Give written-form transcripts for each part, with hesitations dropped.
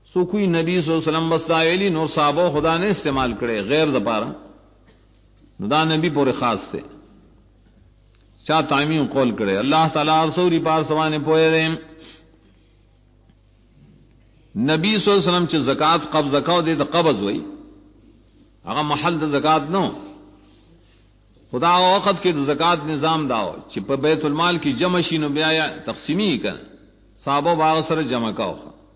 سو کوئی نبی صلی اللہ علیہ وسلم بس دایلی نور صحابہ خدا نے استعمال کرے غیر دپارا دا نبی پورے خاص تھے چاہ تعمیم قول کرے اللہ تعالیٰ رسولی پار سوانے پوئے رہے نبی صلی اللہ علیہ وسلم چھ زکاة قبض کاؤ دے تا قبض ہوئی اگر محل دا زکاة نو خدا وقت کے زکاة نظام داو چھ پا بیت المال کی جمع شینو بیایا تقسیمی کن صحابہ باغ سر جمع کاؤ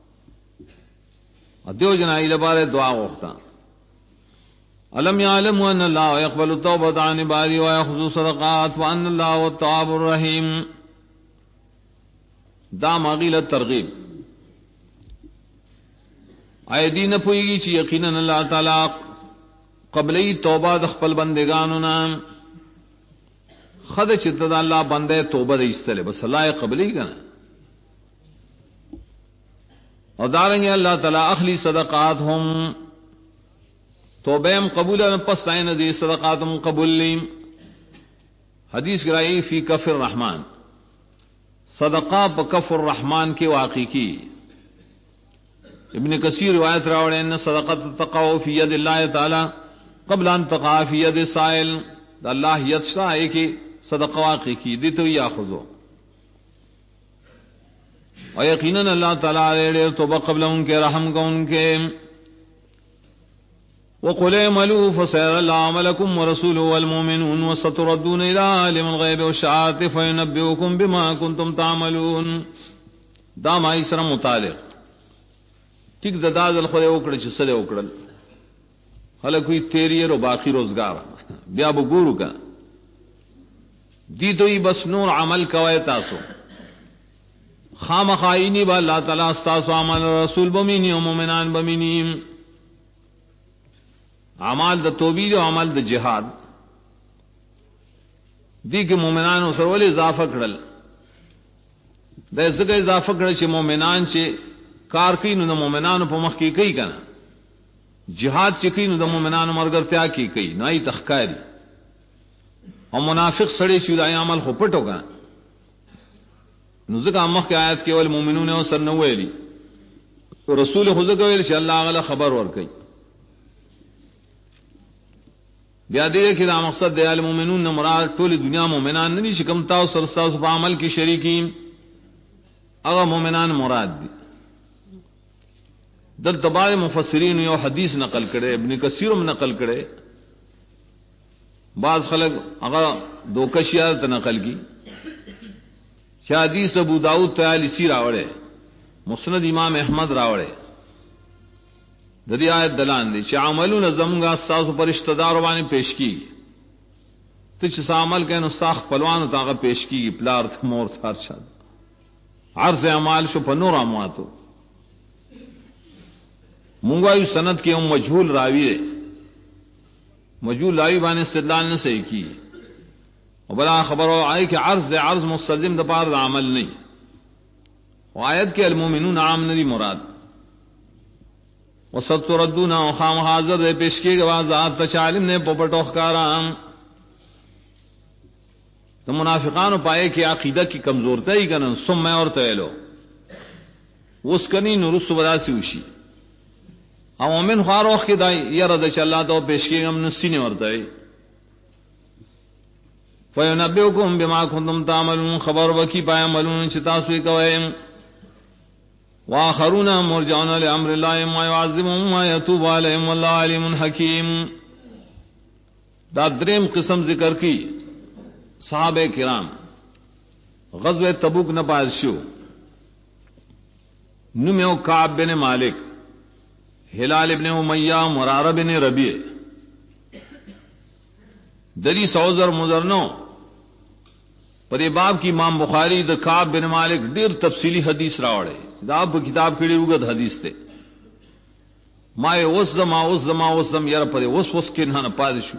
دیو جنائی لبارے دعا وقتا علم یعلم ان اللہ یقبل التوبۃ عن عبادی ویأخذ الصدقات وان اللہ هو التواب الرحیم دا ماغیل ترغیب آئے دین پوئی گی چی یقینا اللہ تعالی قبلی توبہ دخپل بندگانو نام خد چتد اللہ بندے توبہ دے استلے بس اللہ قبلی کنا اور دارنگے اللہ تعالی اخلی صدقات ہم توبہم قبول پس تائن دی صدقاتم قبول لیم حدیث گرائی فی کف الرحمن صدقہ پا کف الرحمن کے واقعی کی ابن کثیر روایت راوڑے ان صدقت تقاو فی ید اللہ تعالی قبل ان تقا فی ید سائل دا اللہ ید شاہ ہے کہ صدقہ واقعی کی دیتو یا خضو اور یقیناً اللہ تعالیٰ علیہ توبہ قبل ان کے رحم کا ان کے وَقُلْ اعْمَلُوا فَسَيَرَى اللَّهُ عَمَلَكُمْ وَرَسُولُهُ وَالْمُؤْمِنُونَ وَسَتُرَدُّونَ إِلَىٰ عَالِمِ الْغَيْبِ وَالشَّهَادَةِ فَيُنَبِّئُكُم بِمَا كُنتُمْ تَعْمَلُونَ دا مائی سره متعلق ٹھیک ددا دل خو اوکڑ چې سره اوکړل هله کوئی تیری رو باقی روزگار بیا وګورو کا دی دوی بس نور عمل کوي تاسو خامخاینی با اللہ تعالی استاسو عمل رسول بمینی و مومنان بمینی عمال دا توبید و عمل دا جہاد دی کہ مومنان اسر ولی اضافہ کرل دا اس کا اضافہ کرل چھ مومنان چھ کار کئی نو دا مومنان پا مخ کی کئی کنا جہاد چھ کئی نو دا مومنان مرگر تیا کی کئی نائی تخکاری اور منافق سڑے چھ دا عمل خوپٹ ہوگا نزدک امخ کی آیت کیول مومنون او سر نویلی رسول خود کویل چې الله غلا خبر ورکي بیا دې کې دا مقصد دی المؤمنون مراد ټول دنیا مومنان نه چې کوم تاسو سره تاسو په عمل کې شریکین هغه مومنان مراد دي دل تبع مفسرین یو حدیث نقل کړي ابن کثیر هم نقل کړي بعض خلک هغه دوکشیات نقل کی حدیث ابو داؤد طیالسی راوڑے مسند امام احمد راوڑے ددی آیت دلان دی چھ عملون زمگا استاذ پر اشتدار وانی پیش کی تچ سا عمل کہن استاخ پلوان تاغا پیش کی پلار تھا مور تھا ارشاد عرض اعمال شو پنور امواتو منگوائیو سند کے ام مجھول راوی ہے مجھول راوی بانے استدلال نے صحیح کی بلا خبر آئے کہ عرض مستلزم دپار دا عمل نہیں آیت کے المومنون عام ندی مراد وستردون خام حاضر دے پیش کے گوازات تچالم نے پوپٹ اخکارام تو منافقان پائے کہ عقیدہ کی کمزورتا ہی کنن سم میں اور تیلو اس کنی نرس بدا سی اوشی مومن خوار وقت کی دائی یا ردش اللہ تو پیش کے گم نسی نے ورتا ہے فَيُنَبِّئُكُم بِمَا كُنتُمْ تَعْمَلُونَ خبر وکی پایا ملون چتاسوی کوئے وآخرون مرجعون لأمر اللہ ما يعظمهم ما يتوب علیہم واللہ علیم حکیم دا دریم قسم ذکر کی صحابہ کرام غزوہ تبوک نپاز شو نمیو کعب بن مالک ہلال ابن امیہ مرارہ بن ربیع دری سوزر مزرنو پر باب کی امام بخاری دا کعب بن مالک دیر تفصیلی حدیث راوڑے دا آپ کتاب کڑی رگت حدیث تے مائے وزم یر پر وس کے نہ پادشو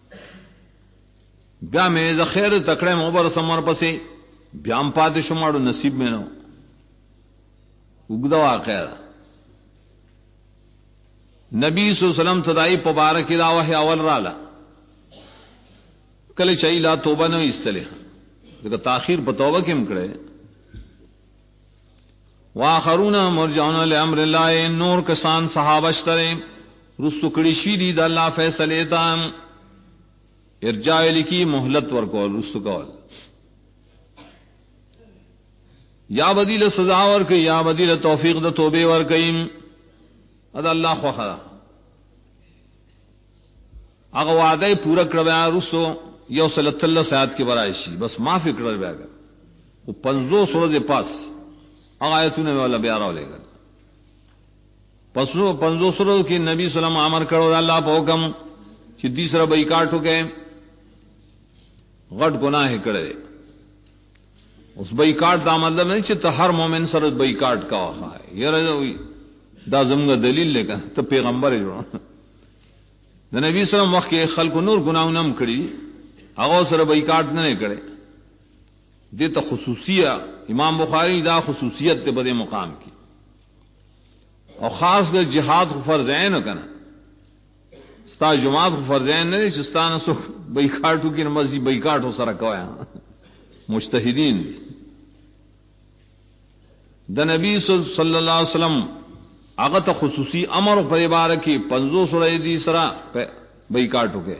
بیا میں خیر تکڑے موبر سمر پسے بیام پادشو مارو نصیب میں نو اگدا واقعہ نبی صلی اللہ علیہ وسلم تدائی پبارک دا وحی اول رالا کل چاہی لا توبہ نو استلے لیکن تاخیر پا توبہ کم کرے واخرون مرجعون لامر اللہ، نور کسان صحابہ اشترے رسو کڑی شیدی دا اللہ فیصلے تا ارجاء لکی مہلت ورکول رسو کول، یا بدیل سزا ورکی یا بدیل توفیق دا توبے ورکیم ادا اللہ خوخدا اگا وعدہ پورا کربیا رسو یو صلی اللہ سیاد کے برائشی بس معافی کر بیا گا وہ 50 سورج پاس آیتوں نے والا بیارا لے گا پسو 50 سورج کی نبی صلی اللہ علیہ وسلم امر کرو اللہ پا حکم کہ تیسرا بائیکاٹ ہو گئے غٹ گناہ کرے اس بائیکاٹ دا مطلب نہیں چھتا ہر مومن سر بائیکاٹ کا وخا ہے یہ دا زمگا دلیل لے کر تو پیغمبر ہے جو دا نبی صلی اللہ علیہ وسلم وقت کے خلق نور گناہ نم کری اگو سر بائیکاٹ نہ کرے دیتا خصوصیہ امام بخاری دا خصوصیت تے بدے مقام کی اور خاص کر جہاد کو فرض عین کنا ستا جماعت کو فرض عین نہیں چستانہ سو بائیکاٹو کی نمازی بائیکاٹ ہو سر کوایا مجتہدین دا نبی صلی اللہ علیہ وسلم اغت خصوصی امر پر بارکی 50 سورہ دی سرا بائیکاٹ ہو گئے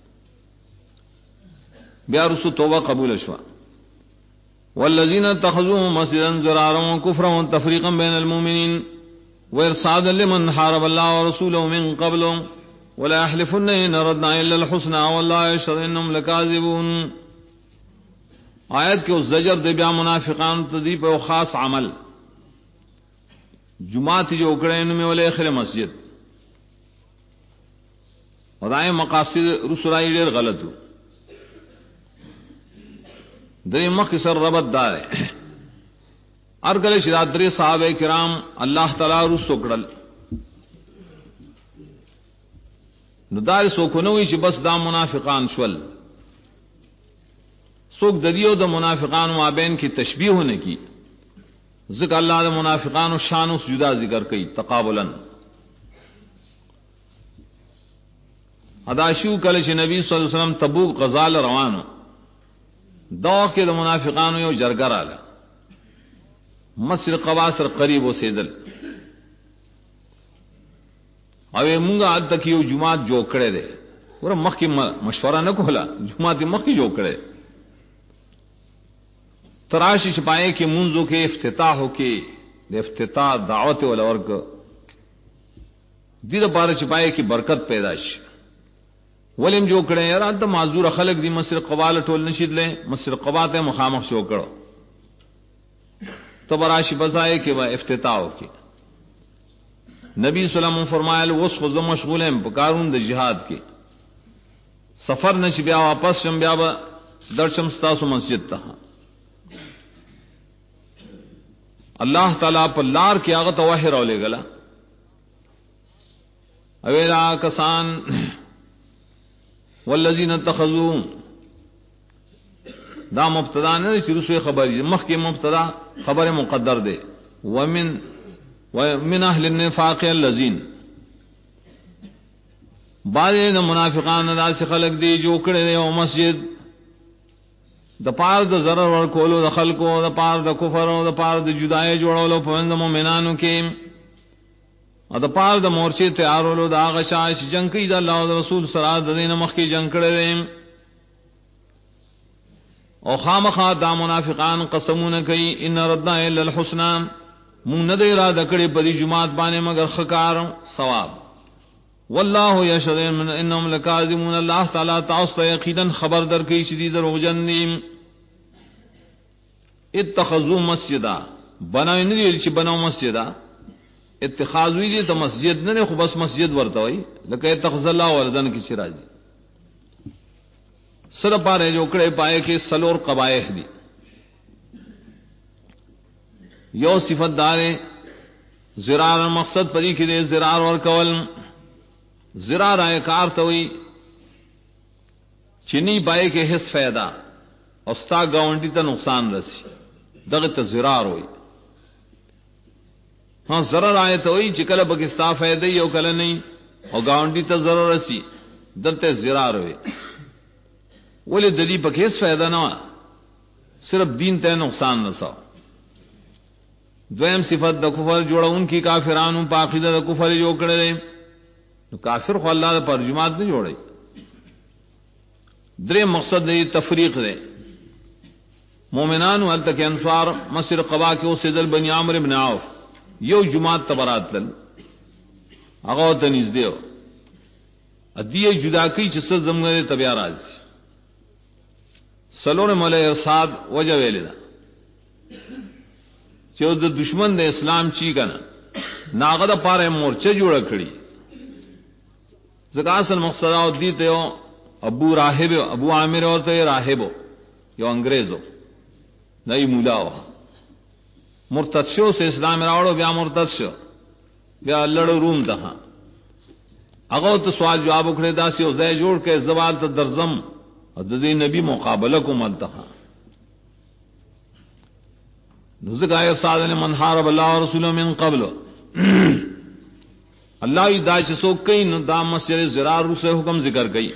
بیا رسو توبہ قبول اشوا والذین اتخذوا مسجدا ضرارا وكفرا وتفریقا بین المؤمنین وارصادا لمن حارب الله ورسوله من قبل ولا يحلفن ان اردنا الا الحسنى والله يشهد انهم لكاذبون. آیت کے اس زجر دے بیا منافقان تدیب و خاص عمل جماعت جو اکڑے ان میں والے خیر مسجد اور آئے مقاصد رسولائی دیر غلط ہو دری مخ سر ربط دار ہے ارگل شرادری صحابہ کرام اللہ تعالی رسو کڑل ندار سوکھنوئی چی بس دا منافقان شول سوک ددیو دا منافقان مابین کی تشبیہ ہونے کی ذکر اللہ دا منافقان و شان و جدا ذکر کی تقابلا اداشو کلش نبی صلی اللہ علیہ وسلم تبوک غزال روانو دو کے دا منافقانو یو جرگر آلا مسجد قباصر قریب و سیدل اوے مونگا آج تک یو جماعت جو کڑے دے ورہ مخ کی مشورہ نہ کھولا جماعت مخ کی جو کڑے تراشی چھپائے کہ منزو کے افتتاح ہو کے افتتاح دعوت والورک دید پارا چھپائے کی برکت پیداش ولیم جو کڑے یار انتا معذور خلق دی مسجد قبال ٹول نشید لیں مسجد قبات مخامخ شو کڑو تو براشی بزائے کہ وہ افتتاح ہو کے نبی صلی اللہ علیہ وسلم فرمائے وس خود مشغول ہیں پکارون د جہاد کے سفر نش بیا واپس شم بیا درشم ستاسو مسجد تہا اللہ تعالیٰ پر لار کی آغت وحی رو لے گلا اویلا کسان والذین اتخذوا دا مبتدا نے رسو خبر مخ کے مبتدا خبر مقدر دے ومن اہل النفاق الذین بعض منافقان دا سے خلق دی جو کڑے دے او مسجد دا پار دا ضرر ورکولو دا خلقو دا پار دا کفرو دا پار دا جدائے جوڑولو پوند مومنانو کے دا پار دا مورچے تیارولو دا آغا شاش جنگ کی دا اللہ دا رسول سراد دا دین مخ کی جنگ کڑے دے او خامخا دا منافقان قسمون کئی ان ردنا الا الحسنى مون ندے را دکڑے پدی جماعت بانے مگر خکار ثواب واللہ یشهد انہم لکاذبون اللہ تعالی تعصى یقینا خبر در کی شدید روجن اتخذوا مسجدا بناوی ندی چ بناو مسجدا اتخاذ وی دی تو مسجد نہ خو بس مسجد ورتا ہوئی لکہ اتخذ اللہ ولدن کی چراجی سر پارے جو کڑے پائے کہ سلور قبائح دی یو صفت دارے زرار مقصد پری کی دے زرار اور کول زرار آئے کار توئی چنی پائے کہ حس فیدا اور ستا گاونٹی تا نقصان رسی دغت زرار ہوئی ہاں ضرر آئے توئی چکل بکستا فیدی یو کل نہیں اور گاونٹی تا ضرر رسی دلتے زرار ہوئی ولی دلی پک حس فیدا نہ صرف دین تے نقصان نساو دویم صفت د کفر جوړون کی کافرانو په عقیده د کفر جو کړل نو کافر خو الله پر جماعت نه جوړي. درې مقصد دی تفریق دی. مومنان ول تک انصار مسجد قباء کې اوسېدل بني عمرو ابن عوف یو جماعت تبرات لن هغه ته نږدې و ادیه جدا کی چې څه زمغه تبیا راځي سلور مولای ارصاد وجه ویل دا چې د دشمن د اسلام چی کنه ناغه د پاره مورچه جوړ کړی ځکه اصل مقصد او دي ته ابو راهب ابو عامر ورته راهب یو انګريزو نئی مولا و مرتد شو سے اسلام راوړو بیا مرتد شو بیا لړ روم ته هغه ته سوال جواب وکړي دا سی او ځای جوړ کې زوال ته درزم او د دې نبی مقابله کوم الته نو ځکه آیا ساده من حارب الله او رسوله من قبل الله ای دا چې سو کین دا مسجد زرار سے حکم ذکر کړي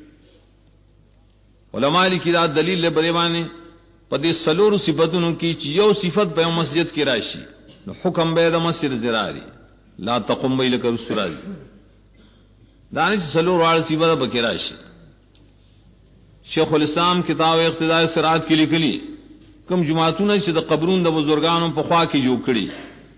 علماء لیکي دا دلیل له بریوانه پدې سلور صفاتونو کې چې یو صفت په مسجد کې راشي نو حکم به د مسجد زراري لا تقم بیلک رسول دانش سلور واړ صفات به کې راشي. شیخ الاسلام کتاب اقتداء صراط کې لیکلي کوم جماعتونه چې د قبرونو د بزرګانو په خوا کې جوړ کړي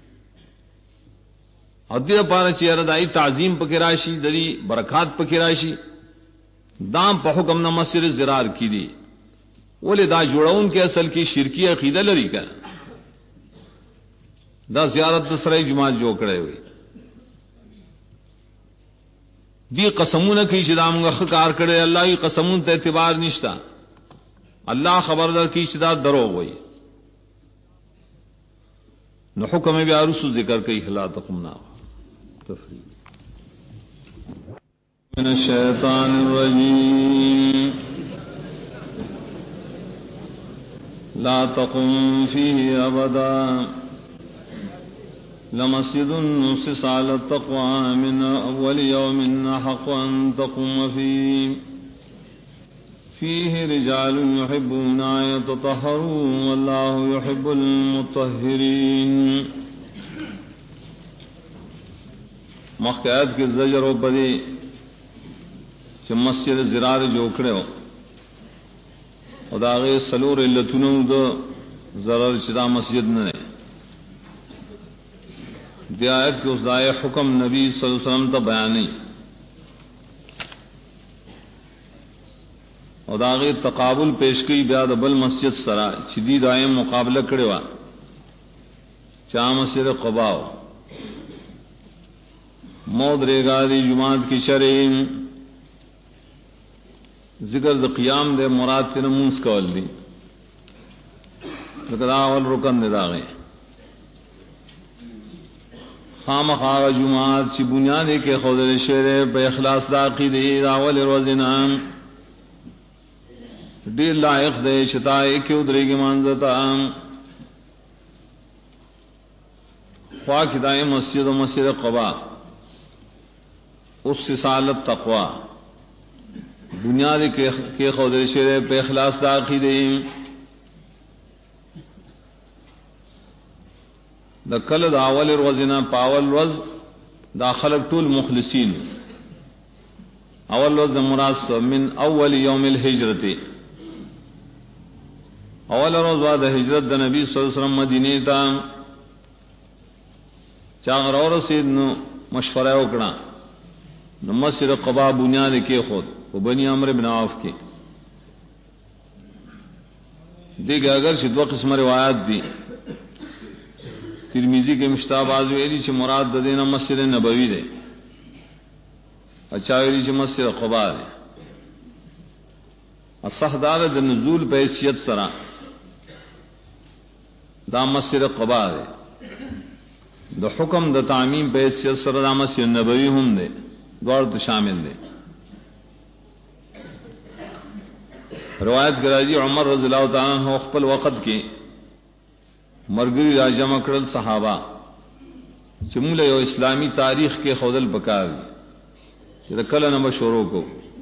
او دې لپاره چې ردای تعظیم پکې راشي د دې برکات پکې راشي دام په حکم د مسجد زرار کې دي ولې دا جوړون کې اصل کې شرکی عقیده لري کنه دا زیارت سره جماعت جوړ کړي وي دی قسمونه کې چې دا موږ کار کړي الله یې قسمون ته اعتبار نشتا الله خبر در کې چې دا دروغ وي نو حکم بیا رسو ذکر کوي خلا تقمنا تفریق من الشیطان الرجیم لا تقم فيه أبدا لمسجد نسس على التقوى من أول يوم أحق أن تقوم فيه رجال يحبون أن يتطهروا والله يحب المطهرين. مخکات کے زجر و بدی چې مسجد زرار جوړ کړو او دا غي سلور علتونو د ضرر چې دا مسجد نه دی آیت کې اوس دای حکم نبی صلی الله علیه وسلم ته بیانې او دا غي تقابل پیش کړي بیا د بل مسجد سره چې دی دایم مقابله کړي وا چا مسجد قباء مود ریګاری جماعت کی شرعین ذکر د قیام دے مراد تے نمونس کول دی ذکر اول رکن دے داغے خامخا جماعت چی بنیادی کے خودل شعر بے اخلاص دا عقیدے اول روزنام دیر لائق دے شتائی کیو درے کی منزتا خواہ کدائی مسجد و مسجد قباء اس سالت تقوی بنیاد کے خودل شعر پہ اخلاص دا عقیدے دا کل دا اول روزنا پاول روز دا خلق طول مخلصین اول روز دا مراد من اول یوم الحجرت اول روز بعد ہجرت دا نبی صلی اللہ علیہ وسلم مدینے تا چاغر اور رسید نو مشورہ اکڑا نو مسجد قباء بنیاد کے خود وہ بنی عمرو بن عوف کے دیکھ اگر سے دو قسم روایات دی ترمذی کے مشتاباز ویلی سے مراد دینا مسجد نبوی دے اچھا ویلی سے مسجد قباء دے اصح دار د نزول پہ حیثیت سرا دا مسجد قباء دے دا حکم دا تعمیم پہ حیثیت سرا دا مسجد نبوی ہم دے دورت شامل دے روایت کراجی عمر رضی اللہ تعالیٰ عنہ خپل وقت کی مرګري راجمع کړل صحابه چې موږ یو اسلامی تاریخ کې خودل پکار چې کله نه شروع کو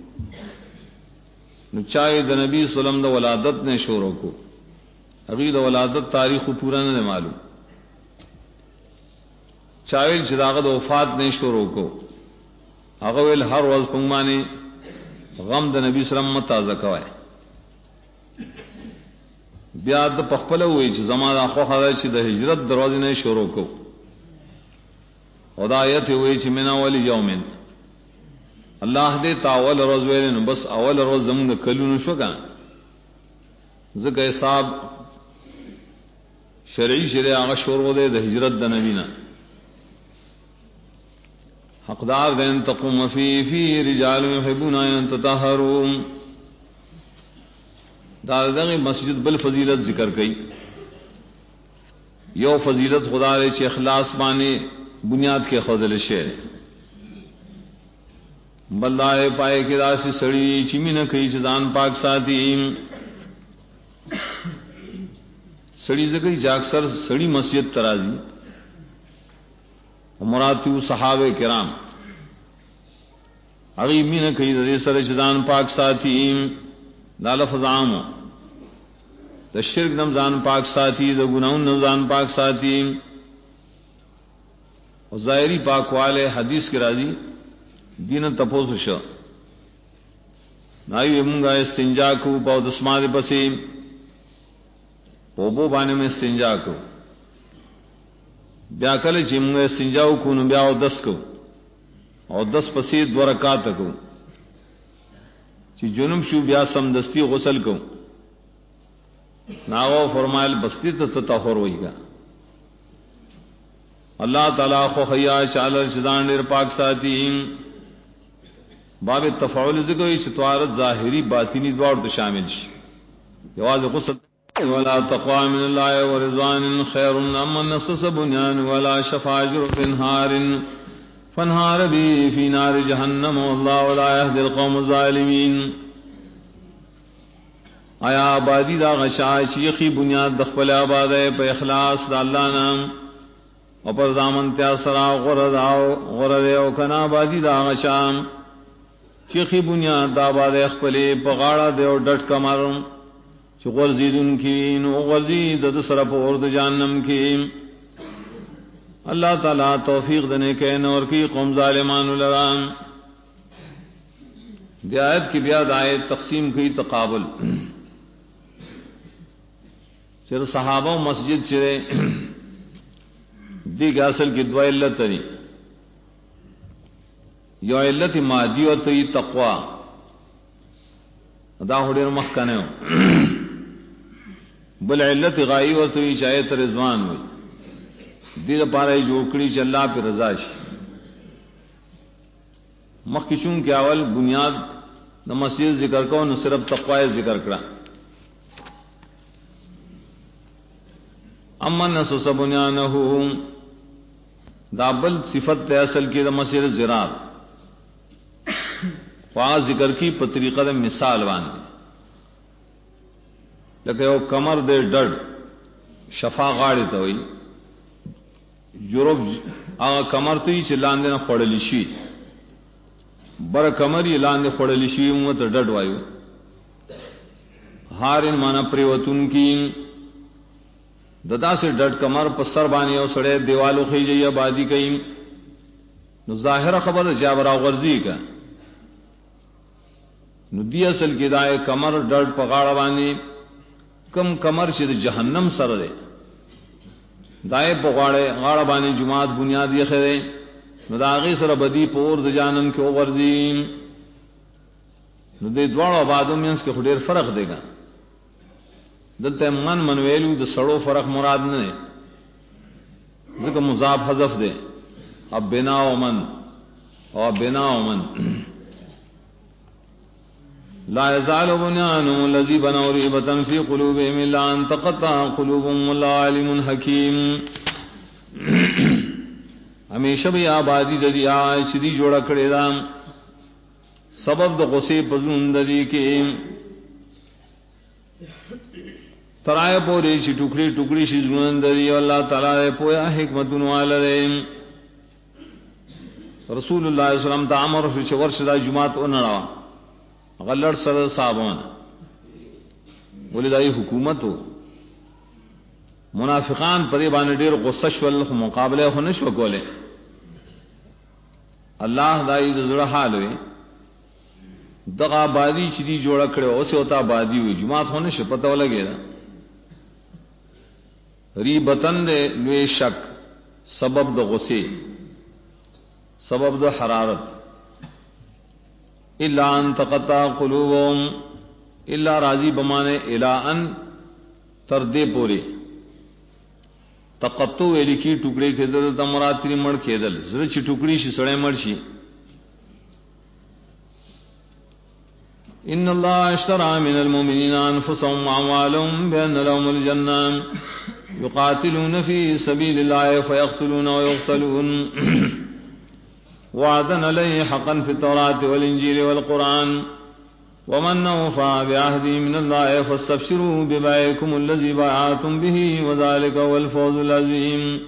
نو چای د نبی صلی الله علیه وسلم د ولادت نه شروع کو هغه د ولادت تاریخ پورا نه معلوم چاویل چې داغه د وفات نه شروع کو هغه ویل هر ورځ پنګمانی غم د نبی صلی الله علیه وسلم تازه کوي بیا د پخپل وی چې زماده خو خدای چې د هجرت دروازه نه شروع کو هدایت وی چې من اول یومن الله دې تاول روز ویل نو بس اول روز زموږ کلونو شو ګان زګه حساب شرعي هغه شروع ده د هجرت د نبی نه حقدار دین تقوم فی رجال یحبون ان تطهروا دا دغه مسجد بل فضیلت ذکر کړي یو فضیلت خدا دې چې اخلاص باندې بنیاد کې خودل شي بلای پائے کې راشي سړی چې مینه کوي چې ځان پاک ساتي سړی زګي چې اکثر سړی مسجد ترازی مراتب صحابه کرام هغه مینه کوي د سره چې ځان پاک ساتي دا لفظ عام د شرک نم ځان پاک ساتي د ګناہوں نم ځان پاک ساتي او ظاهری پاکواله حدیث کې راځي دین تپوس شو نایو موږ استنجا کو په دسمال پسې او بو باندې مې استنجا کو بیا کله چې موږ استنجا کو نو بیا او 10 کو او 10 پسې 2 رکعات کو چې جنوب شو بیا سم دستی غسل کو ناو فرمایل بستی ته تطهر وایګا اللہ تعالی خو خیا شال شدان ډیر پاک ساتي باب التفاعل ذکر چې طهارت ظاهری باطینی دواړو ته شامل شي جواز غسل ولا تقوى من الله ورضوان خير أم نصص بنيان ولا شفا جرف نهار فانهار به في نار جهنم والله لا يهدي القوم الظالمين آیا آبادی دا غشا شیخی بنیاد دخل آباد په اخلاص د الله نام او پر دامن تیا سرا غرد او کنا آبادی دا غشا شیخی بنیاد دا آباد خپل په غاړه د ډټ کمر چې غرزیدون کی نو غرزید د سره په اور د جهنم کی اللہ تعالی توفیق دنے کہ نور کی قوم ظالمان لرام دی آیت کی بیا آیت تقسیم کی تقابل چر صحابہ و مسجد چرے دی کہ اصل کی دو علت تری یو علت مادی و تی تقوی دا ہوڑیر مخکنے ہو بل علت غائی و تی چاہیت رضوان ہوئی دیر پارے جوکڑی چ اللہ پہ رضا شي مخکشون کے اول بنیاد نہ مسجد ذکر کو نہ صرف تقوی ذکر کرا اما نصص بنیانه دابل صفت اصل کی مسجد زرار خواہ ذکر کی په طریقہ د مثال باندې لکه یو کمر دے ډډ شفا غاړه ته وي یورپ هغه کمر ته چې لاندې نه خړلې شي بر کمر یې لاندې خړلې شي موږ ته ډډ وایو هارن معنا پریوتون کی ددا سے ډډ کمر په سر باندې او سړې دیوالو خېږي آبادی کوي نو ظاهر خبر جابر غرضی کا نو دی اصل کې دای کمر ډډ په غاړه باندې کم کمر چې جهنم سره ده دای په غاړه باندې جماعت بنیاد یې خره نو دا غي سره بدی پور د جانم کې وګرځي نو دې دواړو آبادو مینس کې ډېر فرق دیګا دلته من ویلو د سړو فرق مراد نه ځکه مضاف حذف ده اب بنا او من او بنا او من لا يزال بنيانهم الذي بنوا ريبة في قلوبهم إلا أن تقطع قلوبهم والله عليم حكيم ہمیشہ بھی آبادی ددی آج دی جوڑا کڑے دا سبب د غصے پزون ددی کے ترائے پورے چی ٹکڑی ٹکڑی شی زون ددی اللہ تعالی پویا حکمت والے رسول اللہ صلی اللہ علیہ وسلم تا امر شو ورش دا جمعات اونڑا غلط سر صاحبان بولے دائی حکومت ہو منافقان پدې باندې ډېر غصه شول خو مقابله خو نشو کوله. الله دای د زړه حال وي دغه آبادی چې دی جوړ کړو اوس یو ته آبادی وي جماعت خو نشه پته ولګی ری بتن دے لوی شک سبب د غصه سبب د حرارت الا ان تقطع قلوبهم الا راضی بمانے الا ان تردے پورے تقطع ویلی کی ٹکڑے کېدل د مراد تری مړ کېدل زړه چې ټوکړي شي سړی مړ شي. ان الله اشترى من المؤمنين انفسهم واموالهم بان لهم الجنه يقاتلون في سبيل الله فيقتلون ويقتلون وعدا عليه حقا في التوراة والانجيل والقرآن ومن اوفى بعهده من الله فاستبشروا ببيعكم الذي بايعتم به وذلك هو الفوز العظيم.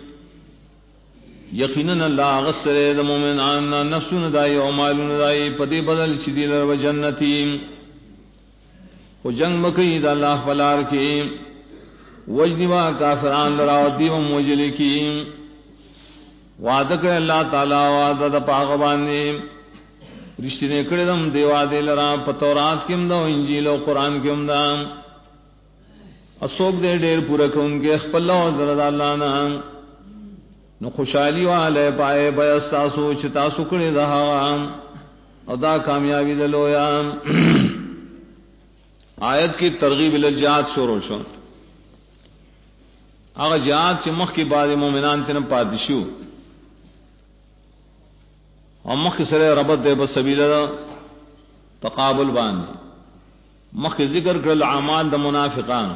یقینا اللہ غسر د مومنان نفسون دای او مالون دای پدی بدل چدی لر جنتی او جنگ مکی د اللہ فلار کی وجنوا کافران لرا دیو موجل کی وعدہ کړ اللہ تعالی وعدہ د پاغ باندې رښتینه کړم دیوا دې لرا په تورات کې هم دا انجیل او قران کې هم دا اسوک دې ډېر پوره کوونکې خپل او زرد الله نه نو خوشحالی والے پائے بیس تاسو چې تاسو کړی دا او دا کامیابی دلویا. آیت کی ترغیب الجہاد شروع شو هغه جهاد چې مخکې بعض مومنان تنه پادشو او مخکې سره ربط دی په سبیل تقابل باندې مخکې ذکر کړل اعمال د منافقان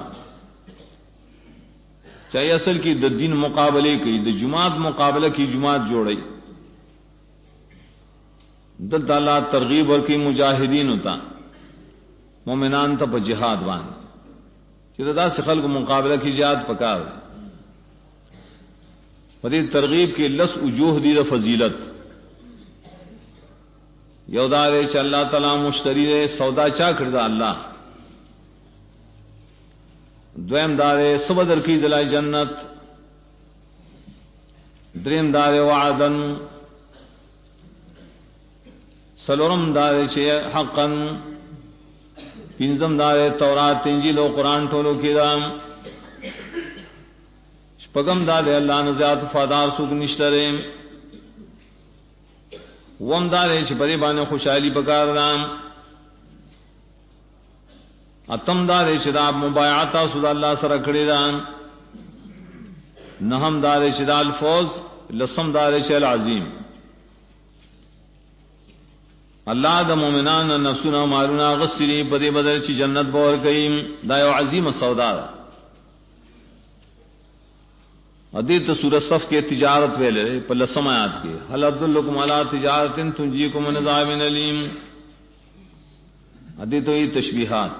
چاہیے اصل کی د دین مقابلے کی د جماعت مقابلہ کی جماعت جوڑی دل تعالی ترغیب اور کی مجاہدین ہوتا مومنان تا پا جہاد بان کہ دا سے خلق مقابلہ کی جہاد پکار پدی ترغیب کی لس وجوہ دی دا فضیلت یودارے چا اللہ تعالی مشتری دے سودا چا کردہ اللہ دویم دارے سبدر کی دلائی جنت دریم دارے وعدن سلورم دارے چھے حقا پینزم دارے تورات انجیل و قرآن ٹولو کی دام شپگم دارے اللہ نزیات فادار سوک نشترے وم دارے چھے پری بانے خوشحالی پکار دام اتم دارے شداب مبایعتا سود اللہ سر کڑی دان نہم دارے شدال فوز لسم دارے شل عظیم اللہ دا مومنان نفسنا مالونا غسری بدے بدل چی جنت بور گئیم دا یو عظیم سودا دا ادیت سورۃ صف کے تجارت ویلے پر لسم آیات کے حل عبداللکم علی تجارت تنجیکم من عذاب علیم ادیتو یہ تشبیحات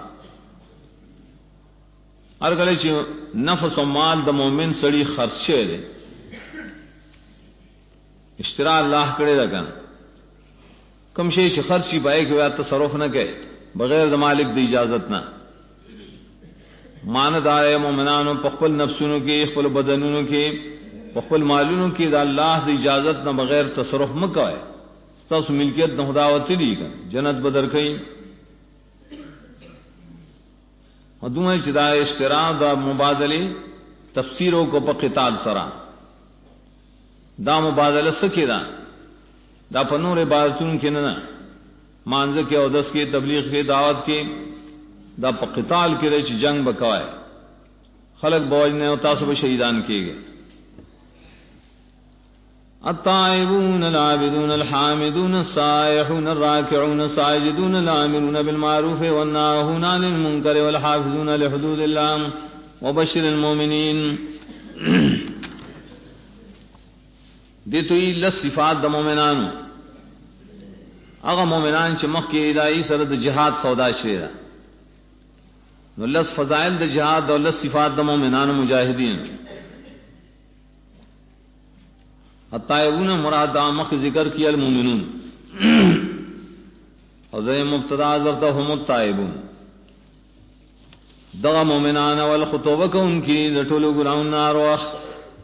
ہر گلے چی نفس و مال دا مومن سڑی خرچے دے اشترا اللہ کرے دا کن کم شے چی خرچی بائے کہ وہ تصرف نہ کہ بغیر دا مالک دی اجازت نہ ماند آئے مومنانوں پخپل نفسونوں کی پخپل بدنونوں کی پخپل مالونوں کی دا اللہ دی اجازت نہ بغیر تصرف مکوئے تاس ملکیت نہ خداوتی دی کن جنت بدر کئی ودوئے چدا اشترا دا مبادلے تفسیروں کو پا قتال سرا دا مبادلہ سکی دا پنور عبادتون کے نہ مانز کے اودس کے تبلیغ کے دعوت کے دا پا قتال کے رچ جنگ بکوائے خلق بوجنے و تاسب شہیدان کیے گئے. الطائبون العابدون الحامدون السائحون الراكعون الساجدون الآمرون بالمعروف والناهون عن المنكر والحافظون لحدود الله وبشر المؤمنين. دیتوئی لس صفات دا مومنانو اغا مومنان چھ مخ کی ادائی سرد جہاد سودا شیرہ نو لس فضائل دا جہاد اور لس صفات دا مومنانو مجاہدین. الطائبون مراد مخ ذکر کیا المومنون اور ذی مبتدا ذرتا ہم الطائبون دغا مومنان والخطوبہ کو ان کی دٹولو گناہوں نار وقت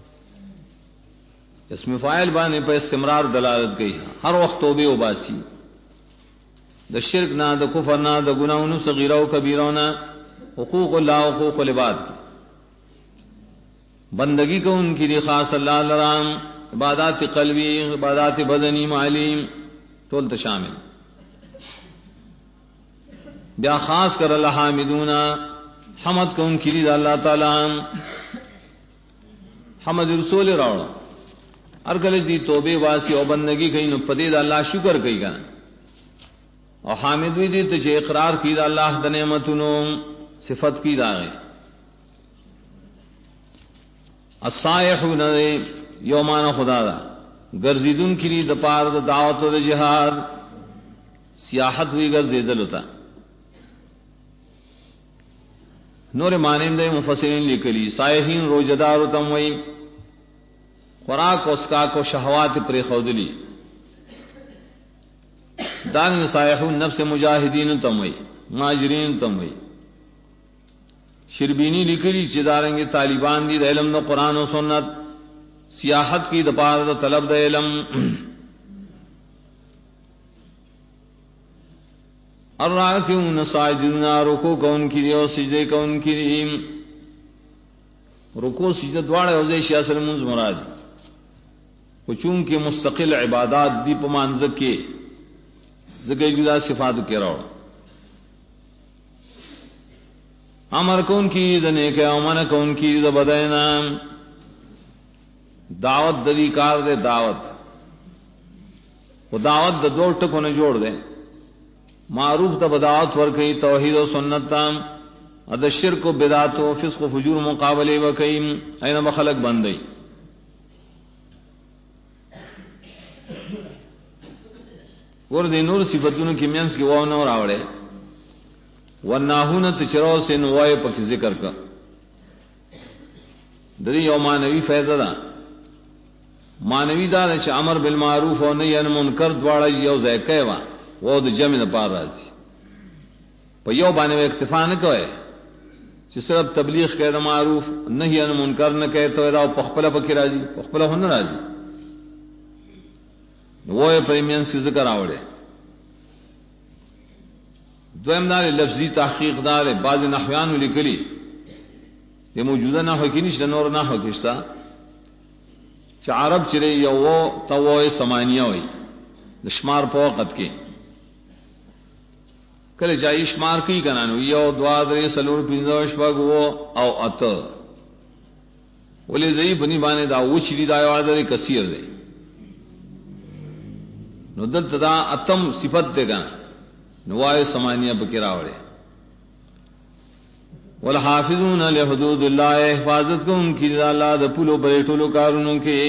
اسم فاعل بانے پر استمرار دلالت گئی ہر وقت توبے و باسی دا شرک نہ دا کفر نہ دا گناہوں صغیرہ و کبیرہ نہ حقوق اللہ حقوق العباد بندگی کو ان کی دی خاص اللہ لرام عبادات قلبی عبادات بدنی معلیم طولت شامل بیا خاص کر اللہ حامدون حمد کو ان کی دی اللہ تعالی حمد رسول راوڑا ارگل دی توبے واسی او بندگی کئی نپدید اللہ شکر کئی گا اور حامد بھی دی تجھے اقرار کی دا اللہ دا نعمتنو صفت کی دا گئی الصائحون یومان خدا دا گرزیدن کی لی دا پار دا دعوت دا جہاد سیاحت ہوئی گرزیدل ہوتا نور مانند مفسرین لکلی صائحین روجدار تموئی خوراک اسکا کو شہوات پر خودلی دان صائحون نفس مجاہدین تموئی ماجرین تموئی شربینی لکلی چدارنگی طالبان دی دا علم دا قرآن و سنت سیاحت کی دپار دا طلب دا علم الراکعون ساجدون رکوع کون کی اور سجدے کون کی رکوع سجدہ دوڑے اوزے شیاسر منز مراد چون کے مستقل عبادات دی پمان زکے زکے جدا صفات کے روڑ امر کون کی دنے کے امن کون کی د بدینا دعوت دلی کار دے دعوت وہ دعوت د دو ٹکوں نے جوڑ دے معروف د بدعوت ور کئی توحید و سنت تام اد شرک و بدعت و فسق و فجور مقابلے و کئی این مخلق بندئی ور دے نور صفتوں کی مینس کی وہ نور آوڑے والناہون تچرو سے نوائے پک ذکر کا دری یو مانوی فیضہ دا مانوی دا چ امر بالمعروف و نہی عن منکر دواڑا یو ذکر وا وہ د جمع نہ پار راضی پ یو بانے اکتفا نہ کوئے چې صرف تبلیغ کہہ دا معروف نہی عن منکر نہ کہے تو دا پخپلا پک راضی پخپلا ہن راضی وہ پریمین سے ذکر آوڑے دویم دار لفظی تحقیق دار بعض نحویان لکلی یہ موجودہ نحو کی نشتا نور نحو کشتا چا عرب چرے یو تووئے سمانیہ ہوئی دشمار پا وقت کے کلے چاہی شمار کی کنانو یو دوا دری سلور پینزوش پاک وہ او ات ولی دی بنی بانے دا وچلی دا یو عدد کثیر دے نو دلت دا اتم صفت دے گا نوائے سمانیہ بکراوڑے والحافظون لحدود اللہ حفاظت کو ان کی اللہ دا پلو بریٹولو کارنوں کے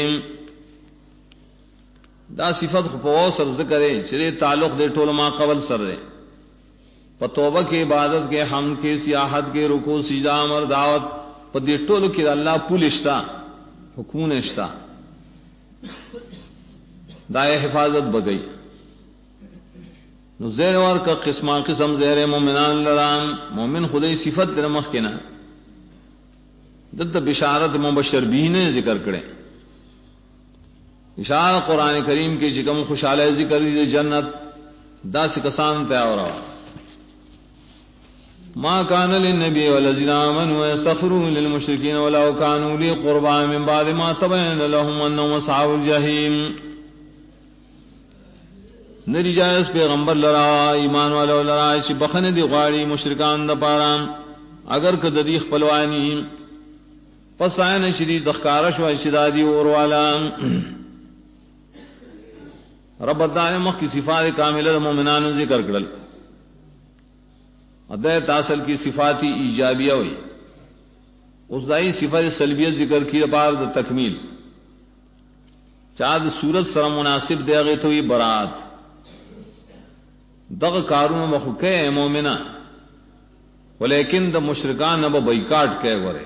دا صفت خفو سر ذکرے چرے تعلق دے ٹول ما قبل سر دے پتوبہ کے عبادت کے حمد کے سیاحت کے رکوع سجدہ امر دعوت پا دے ٹولو کی اللہ پل اشتا حکمون اشتا دا حفاظت بگئی نو زیر ور کا قسمان قسم زیر مومنان لرام مومن خدای صفت در مخ کے نا دت بشارت مبشر بھی نے ذکر کرے اشارہ قرآن کریم کے جکم خوشحالہ ذکر دی جنت دا سکسان تیار ما كان للنبي والذين آمنوا يستغفرون للمشركين ولو كانوا لي قربى من بعد ما تبين لهم أنهم أصحاب الجحيم نری جائز پیغمبر لرا ایمان والا لرا چی بخن دی غاڑی مشرکان دا پارا اگر که دی خپلوانی پس آئین شدید دخکارش و اشدادی اور والا رب دائے مخ کی صفات کاملہ مومنان ذکر کرل ادھے تاصل کی صفاتی ایجابیہ ہوئی اس دائی صفات سلبیت ذکر کی بار دا تکمیل چاہد صورت سر مناسب دے گئے تو یہ برات دغ کارون مخوکے مومنہ ولیکن دا مشرکان نبا بائیکاٹ کہے گورے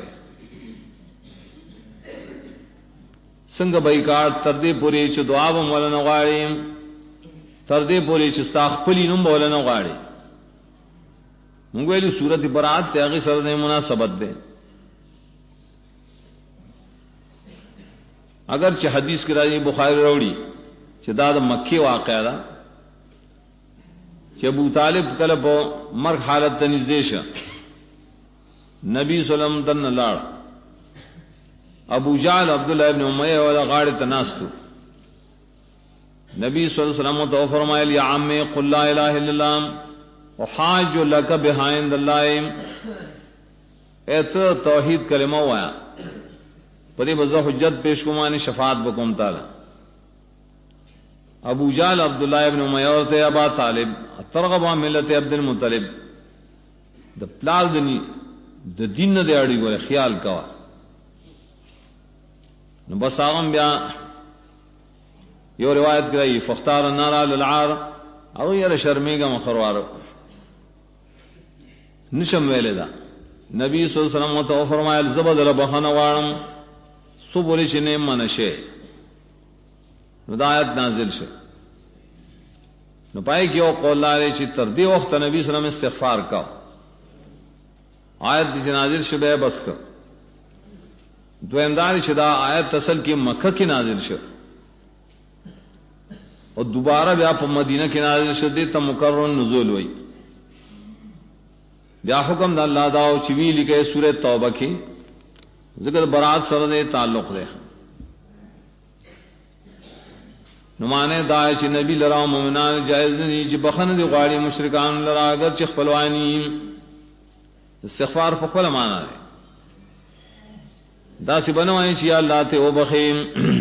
سنگ بائیکاٹ تردے پوری چھ دعاب مولانا غاڑی تردے پوری چھ ستاخ پلی نم مولانا غاڑی منگویلی صورت برات تے اگی سر دے مناسبت دے اگر چہ حدیث کی راجی بخاری روڑی چہ دا مکی واقعہ دا چہ ابو طالب کلب مرگ حالت تنزدیش نبی صلی اللہ علیہ وسلم تن لار ابو جعل عبداللہ ابن امیہ والا غاڑ تناستو نبی صلی اللہ علیہ وسلم تو فرمائے یا عمی قل لا الہ الا اللہ وحاج لک بہا عند اللہ ایت توحید کلمہ ہوا پدی بزا حجت پیش کمانی شفاعت بکم تعالی ابو جعل عبداللہ ابن امیہ ورتے ابا طالب ترغب عن ملت عبد المطلب دا پلار دنی دا دین دے اڑی گولے خیال کوا نو بس آغم بیا یو روایت کرائی فختار النار للعار او یر شرمیگا مخروارو نشم ویلے دا نبی صلی اللہ علیہ وسلم تو فرمایا زبد لبخان وارم صبری چنیم منشے نو دا آیت نازل شے نو پائے کیو قول لارے چی تردی وقت نبی صلی اللہ علیہ وسلم استغفار کاؤ آیت دی نازل شے بے بس کا دو امداری شدہ آیت تصل کی مکہ کی نازل شے اور دوبارہ بیا پا مدینہ کی نازل شے دیتا مکرر نزول ہوئی بیا حکم دا اللہ داو چوی لکے سورہ توبہ کی ذکر برات سر دے تعلق دے نمانے دائے چی نبی لرا مومنان جائز نہیں چی بخن دی غاڑی مشرکان لرا اگر چی خپلوانی استغفار فقبل مانا دے دا سی بنوائیں چی اللہ تے او بخیم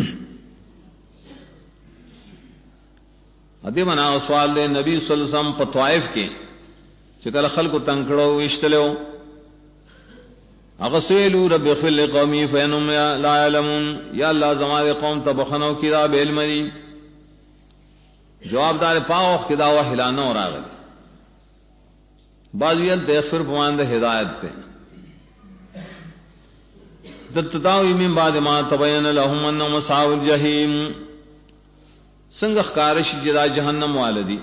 ادی منا سوال دے نبی صلی اللہ علیہ وسلم پتوائف کے چکل خلق تنکڑو اشتلو اغسویلو رب اغفر لقومی فینم لا علمون یا اللہ زمان قوم تبخنو کی دا بعلم دی جواب دار پاوخ کی دا وحلانا اور آگل بعضیت دے اغفر پمان دے ہدایت تے دتتاوی من بعد ما تبین لهم انہم اصحاب الجحیم سنگ اخکارش جدا جہنم والدی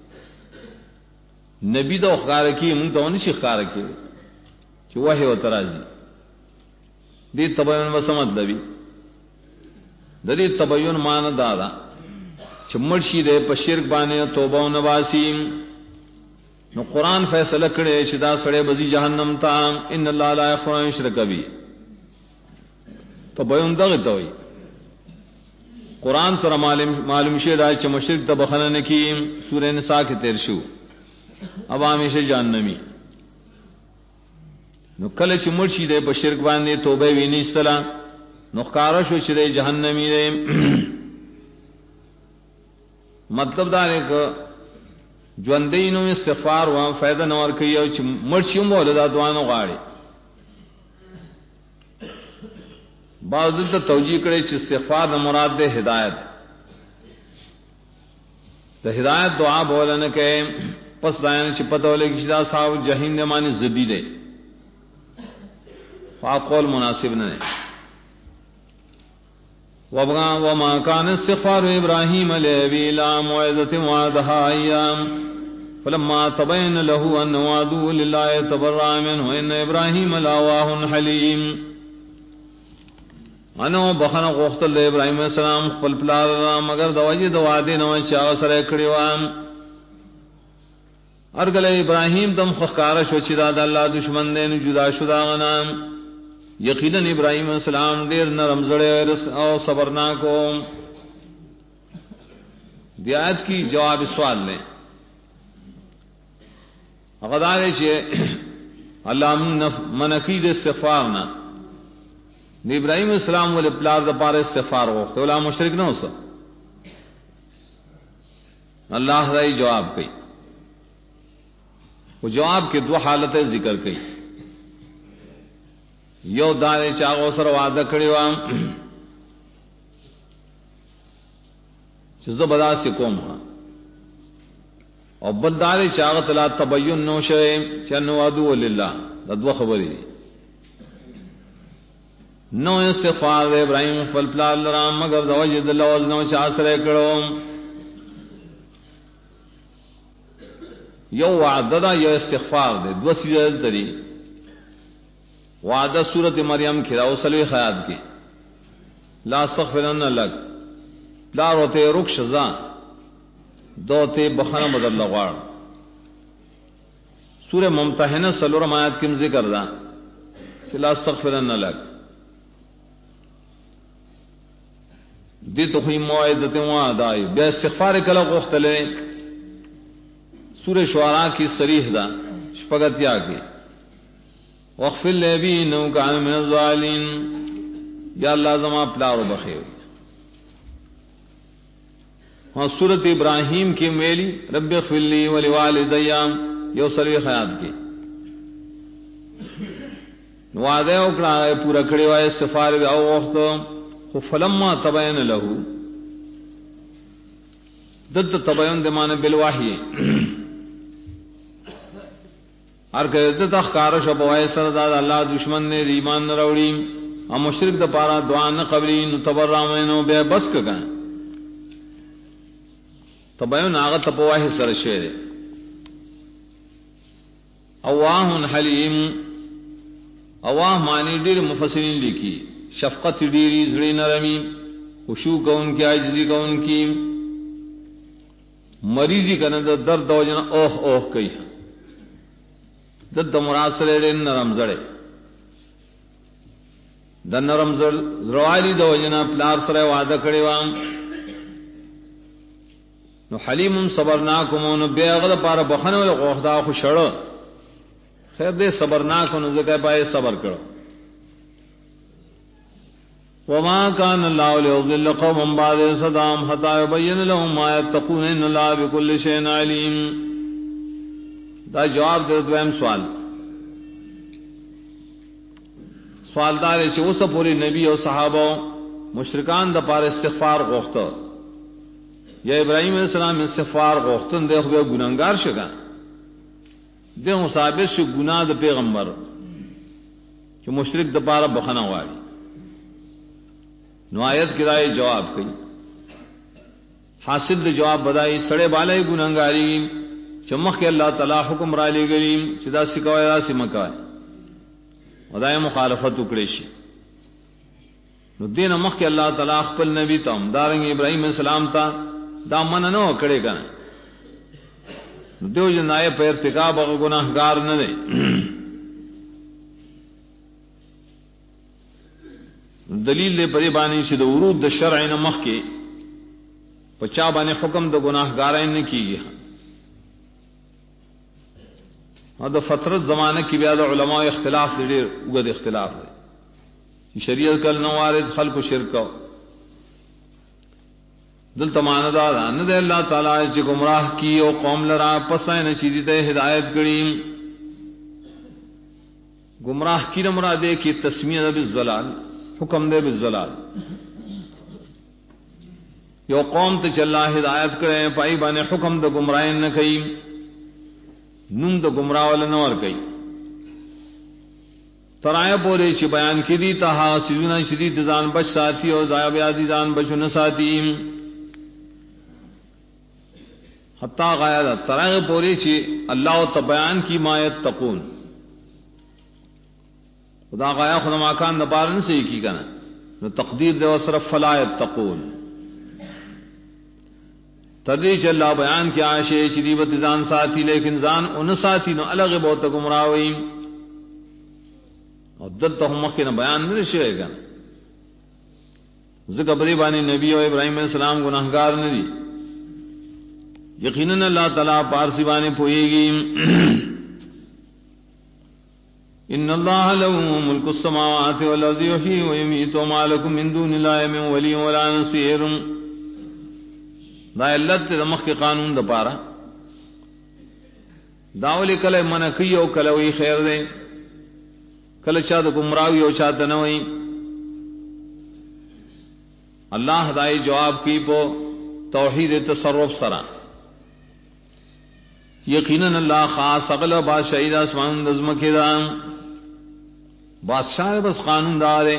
نبی دا اخکار کی من تو نشی اخکار کی کہ وحی و ترازی دی تبین وسمت لبی دی تبین مان دادا چمرشی دے پا شرک بانے توبہ و نباسیم نو قرآن فیصلہ کرے شدا سڑے بزی جہنم تا ان اللہ لا یغفر ان یشرک بہ تبین دغت ہوئی قرآن سر معلوم شید آج چھ مشرک تبخنہ نکیم سورہ نساء کے تیر شو اب ہمیشہ جہنمی نو کل چھ مرشی دے پا شرک باندے توبہ وینی استلا نو خکارشو چھ دے جہنمی دے مطلب دارے کہ جوندینو استغفار وہاں فائدہ نور کئی او چھ مرشی مولدہ دوانو غاڑی بعض دلتا توجیہ کرے چھ استغفار مراد دے ہدایت تو ہدایت دعا بولا نہ کہ پس دائن چھ پتہ ہو لے کہ شدہ صاحب جہین دے مانی زبی دے قول مناسب نہ وما كان استغفار ابراہیم لأبیہ الا موعظۃ وعدها ایام فلما تبین له انه عدو للہ تبرأ منه ان ابراہیم لأواہ حلیم انو بخنا غختل دے ابراہیم علیہ السلام خپل پلار مگر دواجی دوادی نو چا سره کړي وام ارگل ابراہیم تم خکار شو چی دا اللہ دشمن دے جدا شدا غنام یقینا ابراہیم علیہ السلام دیر نرم زڑے او صبرنا کو دیات کی جواب سوال لیں اقدارے چھے اللہ منقید استغفارنا ابراہیم علیہ السلام والے پلار دا پار استغفار ہوتے اولا مشرک نہ ہو سا اللہ رائی جواب کئی وہ جواب کے دو حالتیں ذکر کئی یو دارے چاغو سر وعدہ کڑی وام چیزو بدا سے کوم ہاں اور بدارے چاغت لا تبین نو شئے چانو عدو للہ دو خبری دی نو استغفار دے ابراہیم فالپلال لرام مگر دو وجد اللہ وزنو چاسرے کرو یو وعدہ دا یو استغفار دے دو سیدہ دری وعدہ سورت مریم کھرا وصلوی خیات کی لا استغفرن لک لا روتے رکش زان دوتے بخنا بدل لغوار سورہ ممتحنہ سلورم آیات کم ذکر دا لا استغفرن لک دی تو خوی موعدت وعدائی بے استغفار کلا غختلے سورہ شعراء کی صریح دا شپگتیا کی وَاغْفِرْ لِأَبِي إِنَّهُ كَانَ مِنَ الظَّالِمِينَ یا اللہ زما پلارو بخیر. اور سورۃ ابراہیم کی میلی رب اغفر لی ولوالدی یو سروی خیات کی وعدہ اکڑا پورا کڑی وائے سفار او وقت فلما تبین له دد تبین دمان بالوحی ہر کہ دد اخکارش بوائے سرداد اللہ دشمن نے ایمان نہ روڑی اور مشرک دا پارا دعا نہ قبلی نتبرا مینو بے بس کا تبین آغا تپواہی سر شیر اواہ حلیم اواہ معنی دیر مفسرین لکھی شفقت ڈیری زڑی نرمی خشوع کا ان کی عاجزی کا ان کی مریضی کا نہ درد وجنا اوہ اوہ کئی دد مراسلے دے نرم زڑے د نرم زروالی د وجنا پلار سره وعده کړی وام نو حلیم صبرناکم نو بیاغل پار بخنه ول غوخدا خو شړو خیر دې صبرناک نو زکه پای صبر کړو وما كان الله ليضل قوما بعد صدام حتى يبين لهم ما يتقون ان الله بكل شيء عليم. دا جواب دے دویم سوال دار ہے اس پوری نبی اور صحابہ مشرکان دا پار استغفار غوخت یا ابراہیم علیہ السلام استغفار غوختن دے ہوئے گناہگار شگا دے مصابر شو گناہ دا پیغمبر کہ مشرک دا پارا بخنا واری نو آیت کی رائے جواب کئی حاصل دا جواب بدائی سڑے بالے گناہگاری چمخ کے اللہ تعالی حکم را لے گریم چدا سکوائے را سمکوائے ودائے مخالفت اکڑیشی نو دین مخ کے اللہ تعالی خپل نبی تام دارنگ ابراہیم علیہ السلام تا دا من نو کڑے گا نو دیو جنائے پہ ارتکاب اگر گناہگار نہ دے دلیل دے پری بانی شد ورود دا شرع نمخ کے پچا بانے حکم دا گناہگارین نے کی گیا اور دا فترت زمانہ کی بیاد علماء اختلاف دے دیر اگد اختلاف دے شریعت کل نوارد خلق و شرکو دل تمانا دادا ندے اللہ تعالیٰ چی گمراہ کی او قوم لرا پسائن چیدی تے ہدایت کریم گمراہ کی نمرا دے کی تسمیہ دے بالزلال حکم دے بالزلال یو قوم تے چلا ہدایت کریں پائی بانے حکم دے گمراہین نہ کئی نم دا گمراہ والا نور گئی ترائے پورے چی بیان کی دی تہا سیدنا شدید زان بچ ساتھی اور ضائع بیادی زان بچو نساتی حتی غایدہ ترائے پورے چی اللہ تبیان کی مایت تقون خدا غایا خدا ماکان دبارن سے ہی کی کنا تقدیر دے و صرف فلایت تقون تردیچ اللہ بیان کی عائشہ شریبت زان ساتھی لیکن زان ان ساتھی نو الگ بہت گمراہی اور دل تو ہم مخی نہ بیان نہیں شئے گا ذکر بری بانی نبی و ابراہیم علیہ السلام گناہگار نہیں یقیناً اللہ تعالیٰ پارسی بانی پوئے گی ان اللہ له ملک السماوات والارض یحیی و یمیت وما لکم من دون اللہ من ولی ولا نصیر. دا علت دمخ کے قانون دا پارا داولی کل منکی او کلوی خیر دے کل چاہ دا گمراہی او چاہ دنوی اللہ دائی جواب کی پو توحید تصرف سرا یقیناً اللہ خاص اغلا بادشاہی دا اسمان نظم کے دا بادشاہ بس قانون دارے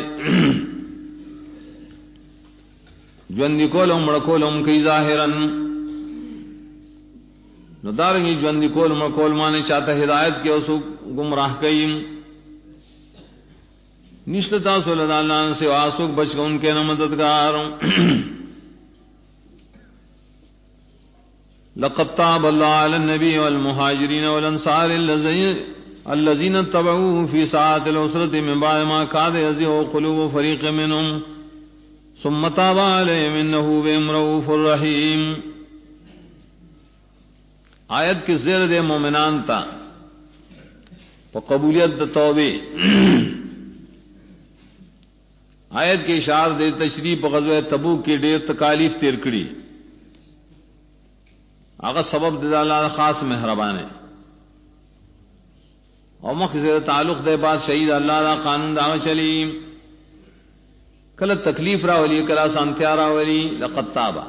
جوندی کولم مڑکولم کی ظاہرن ندارنگی جوندی کول مکول مانے چاہتا ہدایت کے اسو گمراہ کئیم نشتتا صلی اللہ سے آسوک بچ کا ان کے نمددگار لقد تاب اللہ علی النبی والمہاجرین والانصار الذین اتبعوه فی ساعة العسرة من بعد ما کاد یزیغ قلوب فریق منهم ثم تاب علیہم انہ بهم رؤوف الرحیم. آیت کی زیر دے مومنان تا پا قبولیت دا توبے آیت کی اشار دے تشریف غزوہ تبوک کی ڈیر تکالیف تیر کری آغا سبب دے اللہ خاص مہربان ہے اور مخصوص تعلق دے بعد شہید اللہ دا قانون دا چلی کل تکلیف را ولی کلا سانتیا را ولی لقد تابا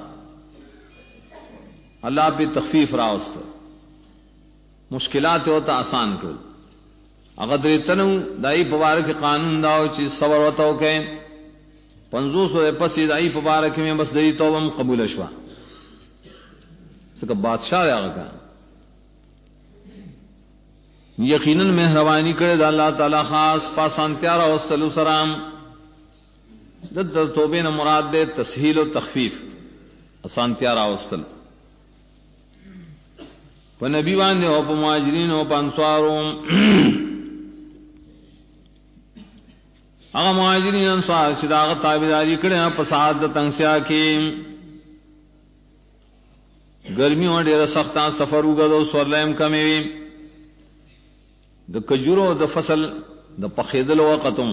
اللہ پہ تخفیف را اس مشکلات ہوتا آسان کر اگر تنو دائی پبارک قانون داو چیز صبر وتاو کہ 500 پس دائی پبارک میں بس دئی توبم قبول شوا سکا بادشاہ دے آگا یقیناً مہربانی کرے دا اللہ تعالی خاص پاسان تیارا وصلو سرام دد توبے نہ مراد دے تسہیل و تخفیف آسان تیارا وصل پا نبی باندے ہو پا مہاجرین ہو پا انصاروں اگا مہاجرین انصار چداغ تابداری کرے پا سعادت تنگسیا کی گرمی اور ڈیر سختان سفر ہوگا دو سورلائم کمی دا کجورو دا فصل دا پخیدل وقتم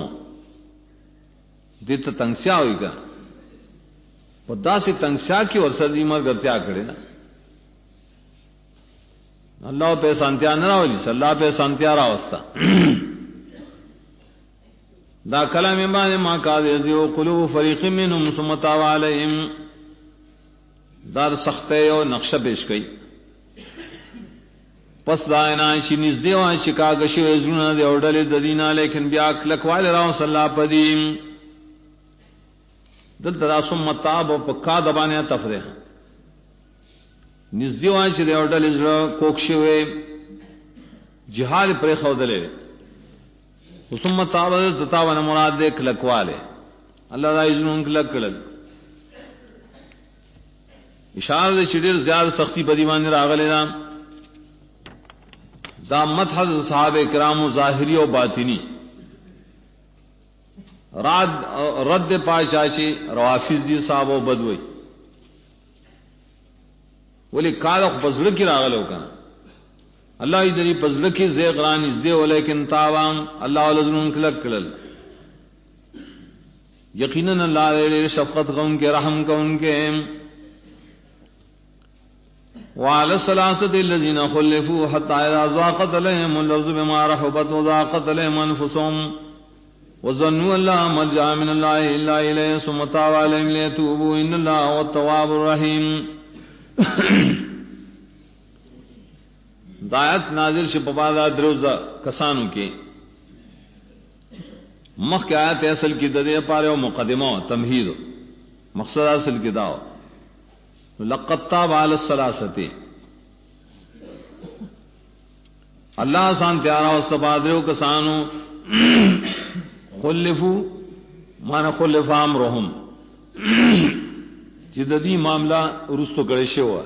دیتا تنگسیا ہوئی گا پا دا سی تنگسیا کی اور سردی مرگرتیا کرے نا اللہ پہ سانتیا نہ راولی صلی اللہ پہ سانتیا راوستا دا کلام ایمان ما کاد یزیغ قلوب فریق منهم ثم تاب علیہم دار سختے و نقشہ پیش کئی پس دائنا چی نزدے وان شکاگشی و ازرونا دے اوڈل ددینا لیکن بیا کلکوال راو صلی اللہ پدیم دل تدا ثم تاب و پکا دبانیا تفریح نزدے وان چی دے اوڈل ازرو کوکشی ہوئے جہاد پر خودلے ثم تاب تتاوان مراد دے کلکوالے اللہ دا ازرون کلک کلک اشار دے چڑیر زیادہ سختی بدیوانی راغلے دا دا مدحض صحابہ کرام و ظاہری و باطنی رد پاشاشی روافظ دی صحابہ و بدوئی ولی کالق پزڑ کی راغلو کنا اللہ ادری پزڑ کی زیغران ازدے ہو لیکن تاوام اللہ علزنون کلک کلل یقیناً اللہ علیہ شفقت کا ان کے رحم کا ان کے وعلى الثلاثة الذين خلفوا حتى إذا ضاقت عليهم الأرض بما رحبت وضاقت عليهم أنفسهم وظنوا أن لا ملجأ من الله إلا إليه ثم تاب عليهم ليتوبوا إن الله هو التواب الرحيم. دایت نازل شپ بعد دروزہ کسانوں کی مخ کی آیت اصل کی ددے پارے و مقدمہ تمہید مقصد اصل کی داو لقد تاب علی الثلاثه اللہ آسان تیارا استبادرو کسانو خلفو مانا خلف امرهم جدی معاملہ رستو گڑشے ہوا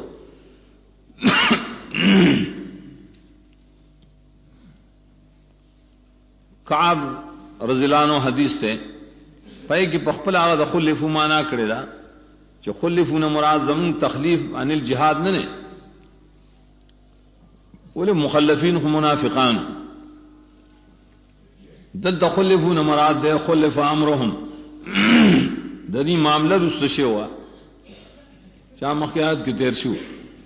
کعب رضی اللہ عنہ حدیث تے پائے کہ پخپل آغا خلفو مانا کرے دا جو خلفون مراد زمین تخلیف عن الجہاد ننے بولے مخلفین منافقان دل تخلفون مراد دے خلف امرهم دنی معاملہ رستشے ہوا چاہ مخیات کی تیر شو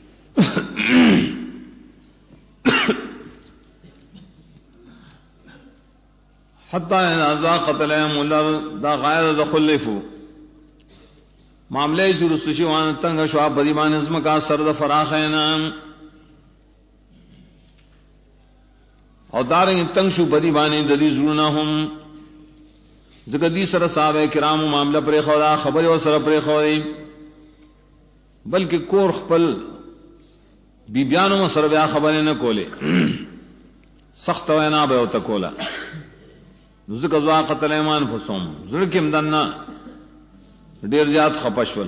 حتی ان ازاقت لهم اللہ دا غیر دا خلفو معاملے جو رستشی وان تنگ شعب بدیمان ازم کا سرد فراخینا اور داریں تنگ شو بدیبانی دلی زرونہم زکدی سر صحابہ کرام معاملہ پر خدا خبر و سر پر خودی بلکہ کور خپل بی بیانو سره بیا خبرې نه کولې سخت وینا به وته کوله ذکر ذاقت الایمان فصوم زړه کې مدنه ډیر زیات خپشول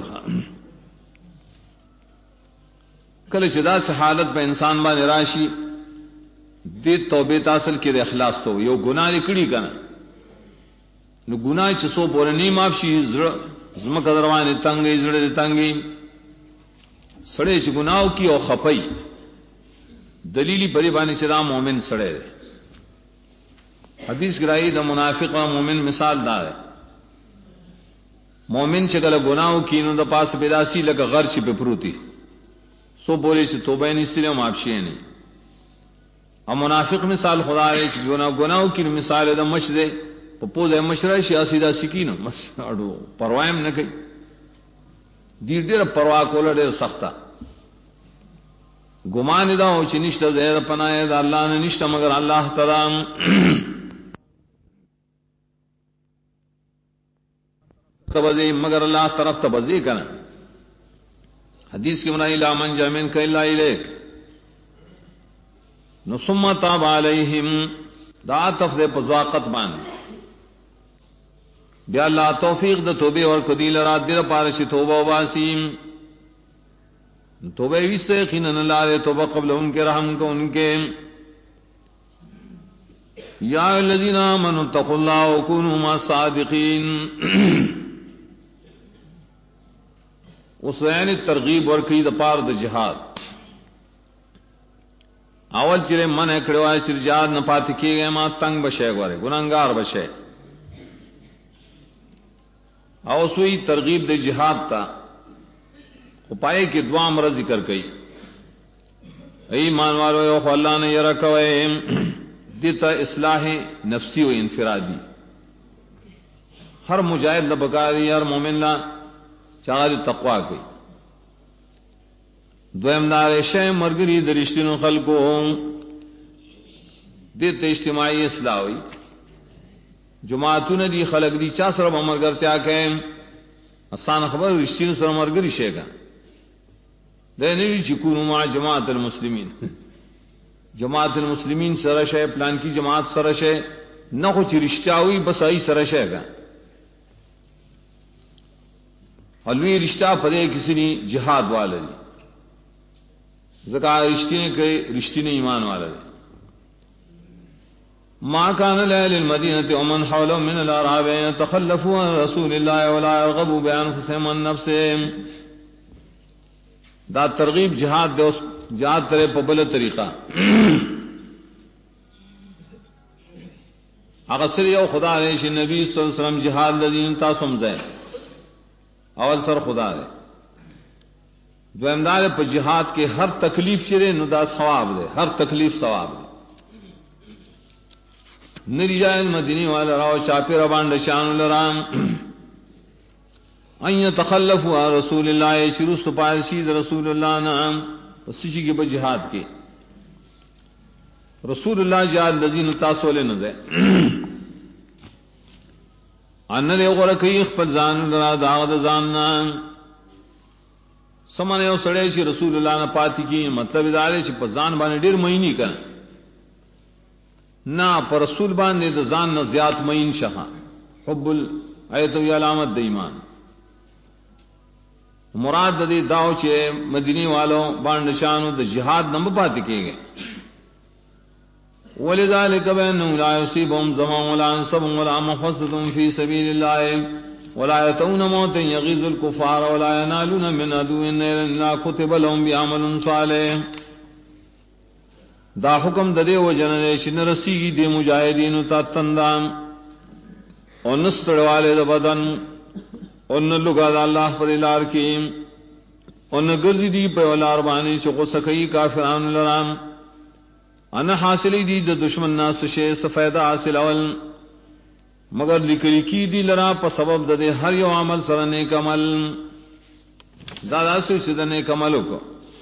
کله چې دا حالت په انسان باندې راشي دې توبه تاسل کې د اخلاص تو یو ګناه لري کنه نو ګناه چې سو پورې نه معاف شي زمکه دروانه تنګي زړه تنګي سړی چې ګناو کی او خپي دلیلی پری باندې چې دا مؤمن سړی دی حدیث گرائی دا منافق و مومن مثال دا ہے مومن چې کله ګناو کی نو د پاس بداسي لکه غر چې په پروتي سو بولی چې توبه نه استلم معاف شي نه او منافق مثال خدای چې ګناو کی مثال د مشره په پوزه مشره شي اسیدا سکینه مساړو پروايم نه کوي ډیر پروا کول ډیر سخته ګمان دا او چې نشته زهر پناه دا الله نه نشته مگر الله تعالی تبذی مگر اللہ طرف تبذی کرنا حدیث کی منائی لا من جامن کا الا الیک ثم تاب علیہم دا تفض پزواقت بان بیا اللہ توفیق دا توبے اور قدیل رات دیر پارش توبہ واسیم توبہ ویسے یقیناً اللہ دے توبہ قبل ان کے رحم کو ان کے یا الذین آمنوا اتقوا اللہ وکونوا مع الصادقین اس یعنی ترغیب ورکی د پار د جہاد اول چرے من کړه وای چې جهاد نه پات کیږي ما تنگ بشه غره ګناګار بشه او سوی ترغیب د جہاد تا خو پای کې دعا امر ذکر کړي ایمان والو یو الله نه یره کوي دته اصلاح نفسی او انفرادی ہر مجاہد د بکاری ہر مومن لا چاغ تقوا کوي دویم دار شی مرګري د رښتینو خلکو د اجتماعي اصلاح وي جماعتونه دي خلک دي چا سره مرګرتیا کوي آسان خبر رښتینو سره مرګري شيګا د نوی چې کو مع جماعت المسلمین جماعت المسلمین سره شی پلان کی جماعت سره شی نه خو چې رښتیاوي بس ای سره شيګا حلوی رشتہ پدے کسی نے جہاد والا دی زکا رشتے نے کہ رشتے نے ایمان والا دی ما كان لأهل المدينة ومن حولهم من الأعراب يتخلفوا عن رسول الله ولا يرغبوا بأنفسهم عن نفسهم دا ترغیب جہاد دے جہاد ترے پبل طریقہ اغسر یو خدا علیہ نبی صلی اللہ علیہ وسلم جہاد لذین تاسم زین اول سر خدا دے جو امداد پر جہاد کے ہر تکلیف چرے نو دا ثواب دے ہر تکلیف ثواب دے نریجائل مدینی والا راو چاپی ربان رشان لرام ان یتخلفوا رسول اللہ شروع سپارشید رسول اللہ نام سچی کی بجہاد کے رسول اللہ جہاد لذین تاسولے نزے ان له غرقی خپل ځان را داغ د ځان سمانه یو سړی چې رسول الله نه پاتې کی مطلب دا دی چې په ځان باندې ډیر مینی کړي نه پر رسول باندې د ځان نه زیات مین شه حب الایت وی علامت د ایمان مراد دې داو چې مدینی والو باندې شانو د جهاد نه پاتې کیږي ولذلك بأنهم لا يصيبهم ظمأ ولا نصب ولا مخمصة في سبيل الله ولا يأتون موتا يغيظ الكفار ولا ينالون من عدو نيلا إلا كتب لهم بعمل صالح دا حکم ددے و جنریشن رسیگی دے مجاہدین تا تندام اور نستر والے دا بدن اور نلگا دا اللہ پر الار کی اور نگرزی دی پہ والار بانی چکو سکی کافران لرام انا حاصلی دی د دشمن ناس شے سفیدہ حاصل اول مگر لکری کی دی لرا پا سبب د ہر یو عمل سر نیک عمل دادا سے سد نیک عملوں کو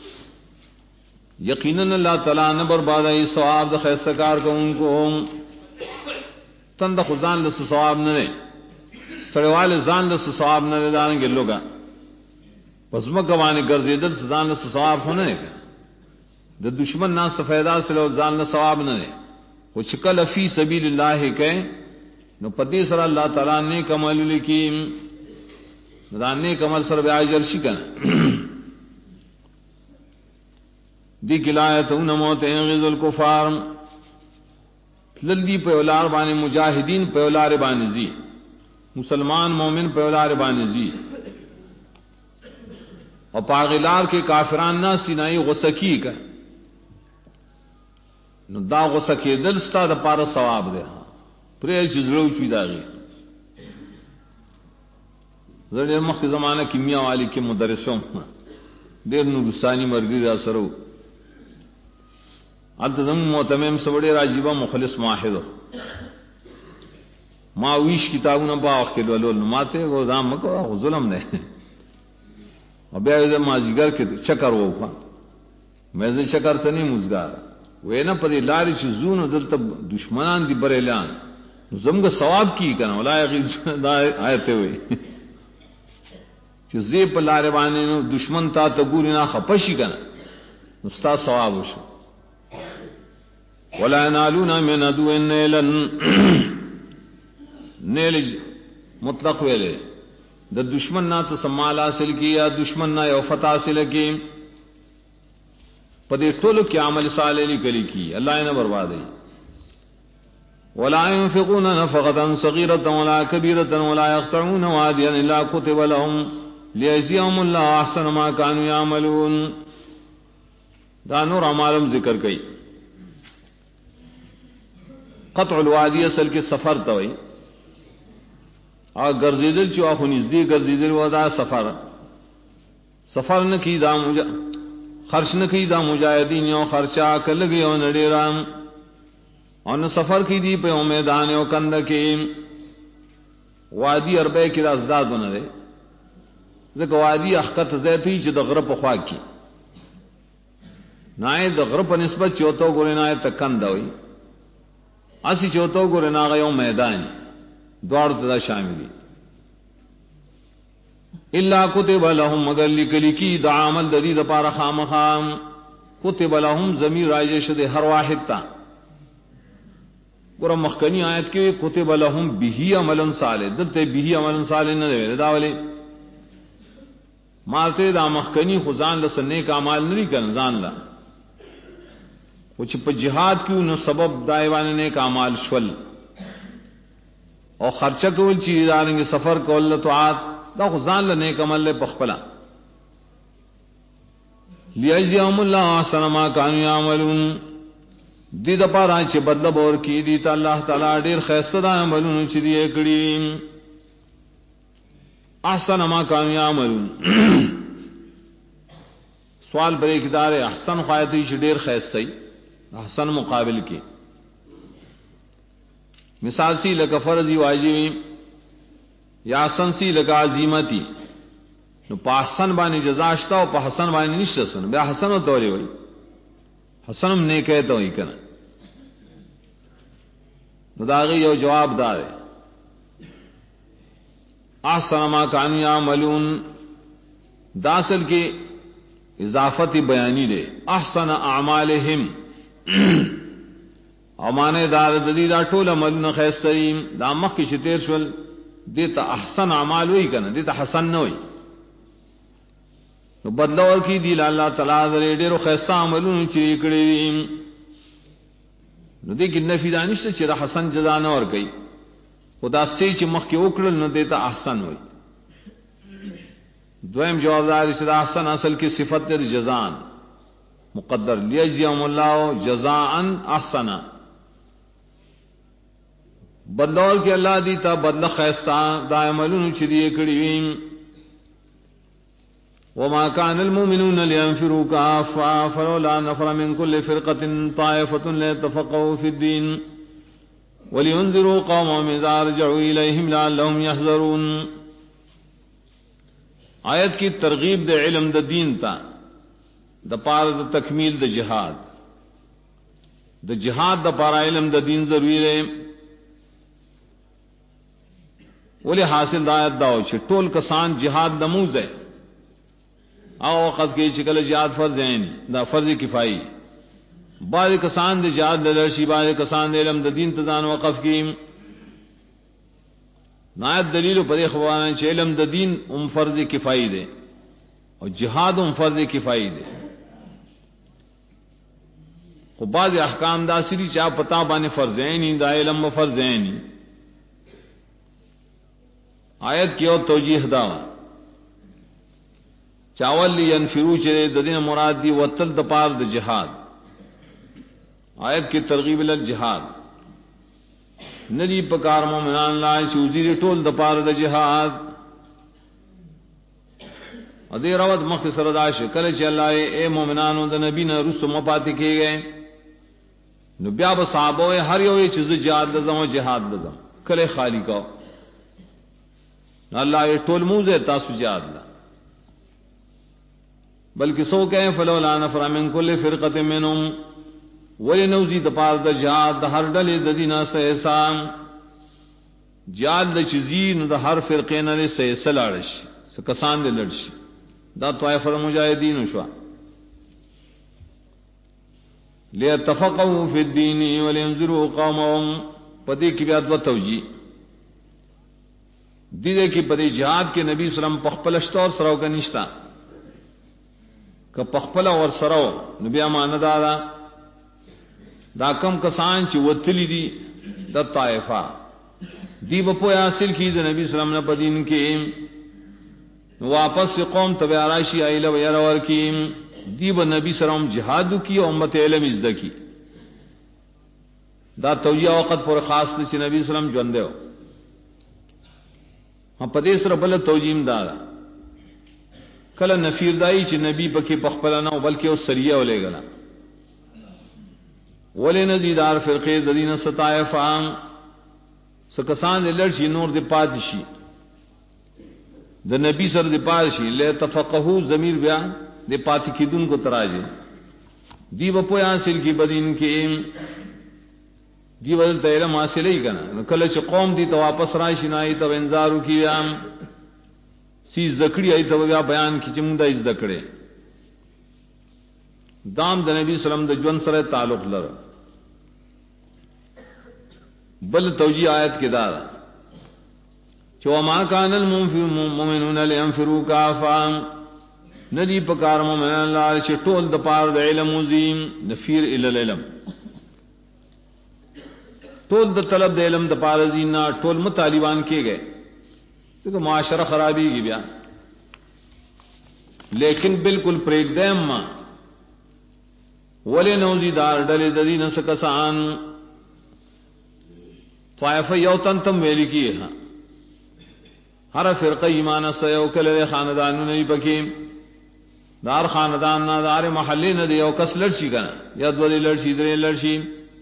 یقیناً اللہ تعالیٰ نے بربادی ثواب د خیستکار کو ان کو تند خزان لس ثواب نہ سڑے والے زان لس ثواب نہ دان گے لوگا پس مکوانے گرزیدل سزان لس ثواب ہونے کا دا دشمن نا سفیدہ سلو زان نہ ثواب نہ دے وہ چکل فی سبیل اللہ کہیں نو پتی سر اللہ تعالیٰ نے کمل لکیم دانے کمل سر بیاجر شکن دی کلایتون موت انغز الکفار للدی پیولار بانے مجاہدین پیولار بانے زی مسلمان مومن پیولار بانے زی اور پاغلار کے کافران نہ سینائی غسکی کا نو دا غسکی دل ستا دا پارا ثواب دے پرے چیزلو چوی داغی زردیر مخ کے زمانہ کیمیا والی کے مدرسوں دیر نورستانی مرگی را سرو التزم محتمم سبڑے راجیبہ مخلص ماہد ما ویش کتابوں با وقت ولول ماتے وہ دام مکو ظلم نے اور بیا مازیگر کے چکر وہ پا میں سے چکر تے نہیں مزگار وہ نہ پدی لاری چ زون دل تب دشمنان دی بریلان زمگ ثواب کی کنا ولا آیتے ہوئے چ زی پلارے بانے دشمن تا تگوری نہ خپشی کنا استاد ثواب وشو ولا ينالون من عدو نيلا نیل مطلق ویلے دا دشمن نہ تو سمال حاصل کی یا دشمن نہ یو فتح حاصل کی پدے ٹول کی عمل صالح لکلی کی اللہ نے برباد ہے ولا ينفقون نفقة صغيرة ولا كبيرة ولا يقطعون واديا إلا كتب لهم ليجزيهم الله أحسن ما كانوا يعملون دا نور عمالم ذکر کئی قطع الوادی اصل کے سفر توئی اور گرزیدل چوا خو نزدی گرزیدل ودا سفر نہ کی دا خرچ نہ کی دا مجاہدین یو خرچا کل گیو نڈیرام اور نہ سفر کی دی پہ میدان او کند کی وادی اربے کی ازداد بنا دے ذکر وادی احقت زیتی چ د غرب خوا کی نائے د غرب نسبت چوتو گورے نائے تکند ہوئی اسی چوتو گورے نا غیو میدان دوڑ تدا شاملی الا کتب لهم مگر لکلی کی دا عمل ددی دا پارا خام خام کتب لهم ضمیر راجش دے ہر واحد تا گورا مخکنی آیت کی کتب لهم به عمل صالح دلتے به عمل صالح نہ دے دا ولی مارتے دا مخکنی خزان لسنے کا عمل نہیں کن زان لا وچ پہ جہاد کیوں نو سبب دائیوان نے کا مال شول اور خرچہ کول چیز آریں گے سفر کول طاعات دا خزان لنے کا عمل لے پخپلا لیجزیہم اللہ احسن ما کانوا یعملون دی دا پارا چھ بدلہ بور کی دیتا اللہ تعالی دیر خیستہ دا عملون چھ دیئے کڑیم احسن ما کانوا یعملون سوال پر ایک دار احسن خواہتی چھ دیر خیستی احسن مقابل کے مثال سی لکا فرضی واجبی یا احسن سی لکا عظیمتی نو پا حسن بانی جزاشتا و پا حسن بانی نشتا سن بیا حسن و تولی ہوئی حسنم نیکیتا ہوئی کنا نو داغی یو جواب دارے احسن ما کانوا یعملون داسل کی اضافتی بیانی دے احسن اعمالہم امانے دار دلیلا ٹول عمل خیستریم دا مخ کی شتیر شول دیتا احسن اعمال ہوئی کنا دیتا حسن نہ ہوئی نو بدلور کی دیل اللہ تعالی دے ډیرو خیستا عملون چری کړي نو دې کې نفي دانشته چې دا حسن جزا نه ور کوي خدا سي چې مخ کې وکړل نو دیتا احسن ہوئی دویم جواب دار چې دا احسن اصل کی صفت در جزان مقدر لیجزیہم اللہ جزاء احسنا بدلول کے اللہ دیتا بدل خیستا دا عملون چریے کڑیویم وما كان المؤمنون لينفروا كافة فلولا نفر من كل فرقة طائفة ليتفقهوا في الدين ولينذروا قومهم إذا رجعوا إليهم لعلهم يحذرون آیت کی ترغیب دے علم دا دین تا دا پار دا تکمیل دا جہاد دا پارا علم دا دین ضروری ہے ولی حاصل دا آیت داو چھے ٹول کسان جہاد دا موز ہے او وقت کے چکل جہاد فرض ہیں دا فرض کفائی بعض کسان دے جہاد لرشی، بعض کسان دے علم د دین تزان وقف کی. نایت دلیل پر اخوان چھ علم د دین فرض کفائی دے اور جہاد فرض کفائی دے. خو بعض احکام دا سری چاہ پتا بانے فرض عینی، دا علم فرض عینی. آیت کی اور توجیح دا چاول لی ینفرو چرے ددین مراد دی وطل دپار د جہاد. آیت کی ترغیب للجہاد ندی پکار مومنان لائے چوزیر ٹول دپار د جہاد. ادی روت مختصر داش کل چلا اے مومنانو د نبی نہ رسو مپاتی کیے گئے نو بیا ب صحابہ ہر یو چیز جہاد لزم و جہاد لزم کلے خالی کو اللہ یہ ٹول موزے تاسو جہاد لا بلکہ سو کہیں فلولا نفر من کل فرقت منهم ولی نوزی دپار دا جہاد دا ہر ڈلی دا دینا سیسان جہاد دا چیزین دا ہر فرقین لے سیسا لارش سکسان دے لڑش دا طائفہ مجاہدین شوا لیتفقہوا فی الدین ولینذروا قومهم پدی کی بیاد و توجی دیدے کی پدی جہاد کے نبی صلی اللہ علیہ وسلم پخپلشتا اور سراؤ کا نشتا کہ پخپلا اور سراؤ نبی امان دادا دا کم کسان چی وطلی دی دا طائفہ دی بپویا حاصل کی دا نبی صلی اللہ علیہ وسلم پدین کی واپس قوم تبع راشی آئیلہ ویرور کی دی با نبی صلی اللہ علیہ وسلم جہادو کی امت علم ازدہ کی دا توجیہ وقت پر خاص چی نبی صلی اللہ علیہ وسلم جوندے ہو. ہم پدیس رب توجیم دارا کل نفیر دائی چی نبی پکی پخپلا نہ بلکہ وہ سریہ ولے گلا ولی نزیدار فرقے ددین ستائفہ سکسان دے لڑشی نور دے پادشی دا نبی سر دے پادشی لے تفقہو ضمیر بیان دے پاتی کی دن کو تراجے دی بپوی حاصل کی بدین کے دی بدلتا علم حاصل ہی کنا کلچ قوم دی تو واپس راشی نائی تو انذارو کی بیان سیز دکڑی آئی تو بیان کی چمدہ از دکڑے دام دا نبی صلی اللہ علیہ وسلم دا جون سر تعلق لر بل توجیہ آیت کے دارا چو ما کان المؤمنون لینفروا کافا ندی پکار مومنان اللہ چھ ٹول دا پار دا علم عظیم نفیر الالعلم ٹول دا طلب دا علم دا پار عظیم ٹول مطالبان کیے گئے دیکھو معاشرہ خرابی کی بیا لیکن بالکل پریک دیم ماں ولی نوزی دار ڈلے ددی نسکسان طائفہ یوتن تم ویلی کی ہے ہر فرقہ ایمان سیو کلے خاندان نہیں پکی دار خاندان نہ دار محلی نہ دیو کس لڑشی کنا یا دولی لڑشی درے لڑشی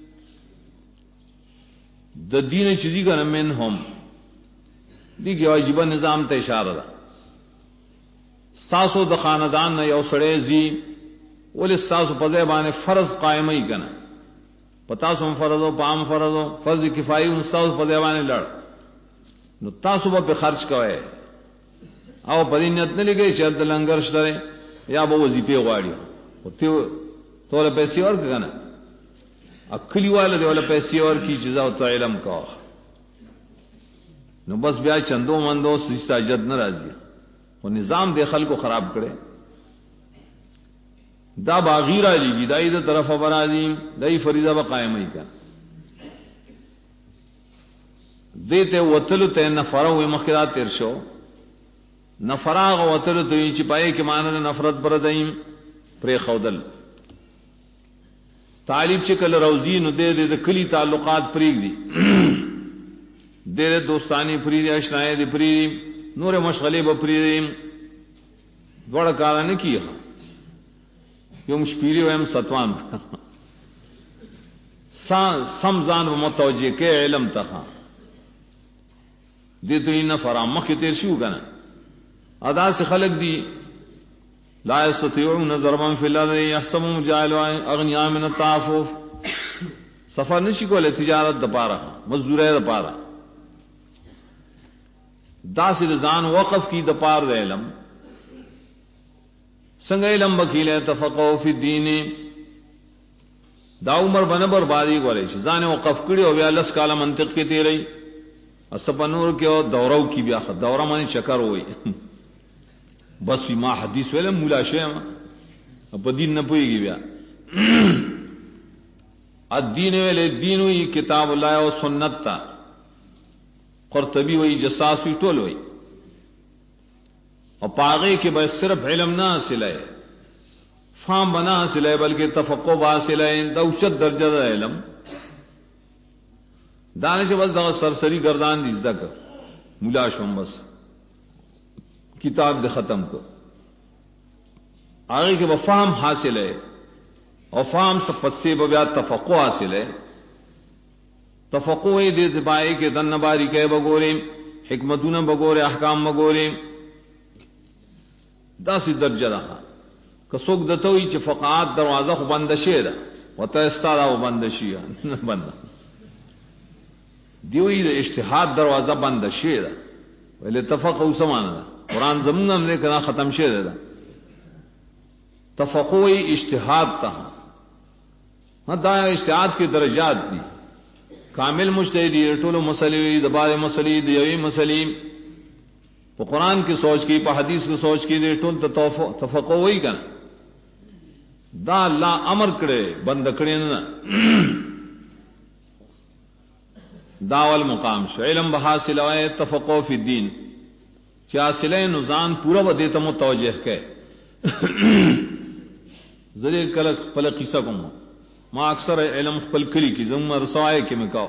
د دین چیزی کنا من ہم دی کہ واجبہ نظام تے اشارہ دا ستاسو د خاندان نہ یو سڑے زی ولی ستاسو پزے بانے فرض قائم ہی کنا پتاسو فرض ہو پام فرض ہو فرض کفائی ان ستاسو پزے بانے لڑ نو تاسو با پہ خرچ کوئے او پدی نیت نہ لگئی چلت لنگر شترے یا با وظیفے غواڑی تو پیسے اور کنا اکلی والا دے والا پیسے اور کی چیزا تو علم کا نو بس بیا چندو مندو سجتا جد نہ راضی وہ نظام دے خل کو خراب کرے دا باغیرہ لیگی دائی دا طرف برازیم دائی فریضہ با قائم ہی کن دیتے وطلو تے نفرہ ہوئے مخیرات تیر شو نفراغ وطلو تو یہ چپائے کہ معنی نفرت بردائیم پری خودل طالب چکل روزی نو دے دے کلی تعلقات پریگ دی دے دے دوستانی پریگ دی اشنائے دی پریگ نور مشغلے با پریگ دوڑا کارا نے کیا یو مشپیری ویم ستوان سمزان و متوجہ کے علم تخا دے تو انہا فرام مخی تیر شیو کنا ادا سے خلق دی لا یستطیعون ضربا فی الارض یحسبهم جاہل اغنیاء من التعفف سفر نشی کو لے تجارت دپارا مزدورہ دپارا دا سے رضان وقف کی دپار دے علم سنگ علم بکیل تفقہوا فی الدین دا عمر بنه بربادي غوري چې ځان وقف کړي او بیا لس کاله منطق کې تیری اسپنور کې او دورو کې بیا دوره باندې چکر وای بس ما حدیث ویل مولا شه په دین نه پويږي بیا الدین ویل دین وی کتاب الله او سنت تا قرطبی وی جساس وی ټول وی او پاغه کې به صرف علم نه حاصله فهم بنا حاصله بلکې تفقه حاصله د اوچت درجه د علم دانش بس دغه سرسری گردان دي ذکر مولا شوم بس کتاب دې ختم کو هغه کې به فهم حاصله او فهم سپسې به بیا تفقه حاصله تفقه دې دبای کې دنباری کې بګورې حکمتونه بګورې احکام بګورې داسې درجه ده که څوک دته وي چې فقاهت دروازه خو بند شي ده وته استاره و بند شي نه بند دیوی د اجتهاد دروازه بند شي ده ولې تفقه سمانه ده قران زمونږ نه کنا ختم شي ده تفقه اجتهاد ته دا اجتهاد کې درجات دي کامل مجتهدی ټول مسلې د بعض مسلې دی یوې مسلې په قران کې سوچ کې په حدیث کې سوچ کې دی ټول تفقه وای کنه دا الله امر کړي بند کړي نه داول مقام شو علم بحاصل او تفقه فی الدین چې حاصله نظام پورا و دیته متوجه کړي زری کله خپل قصه کوم ما اکثر علم خپل کلی کی زم رسوای کې مکاو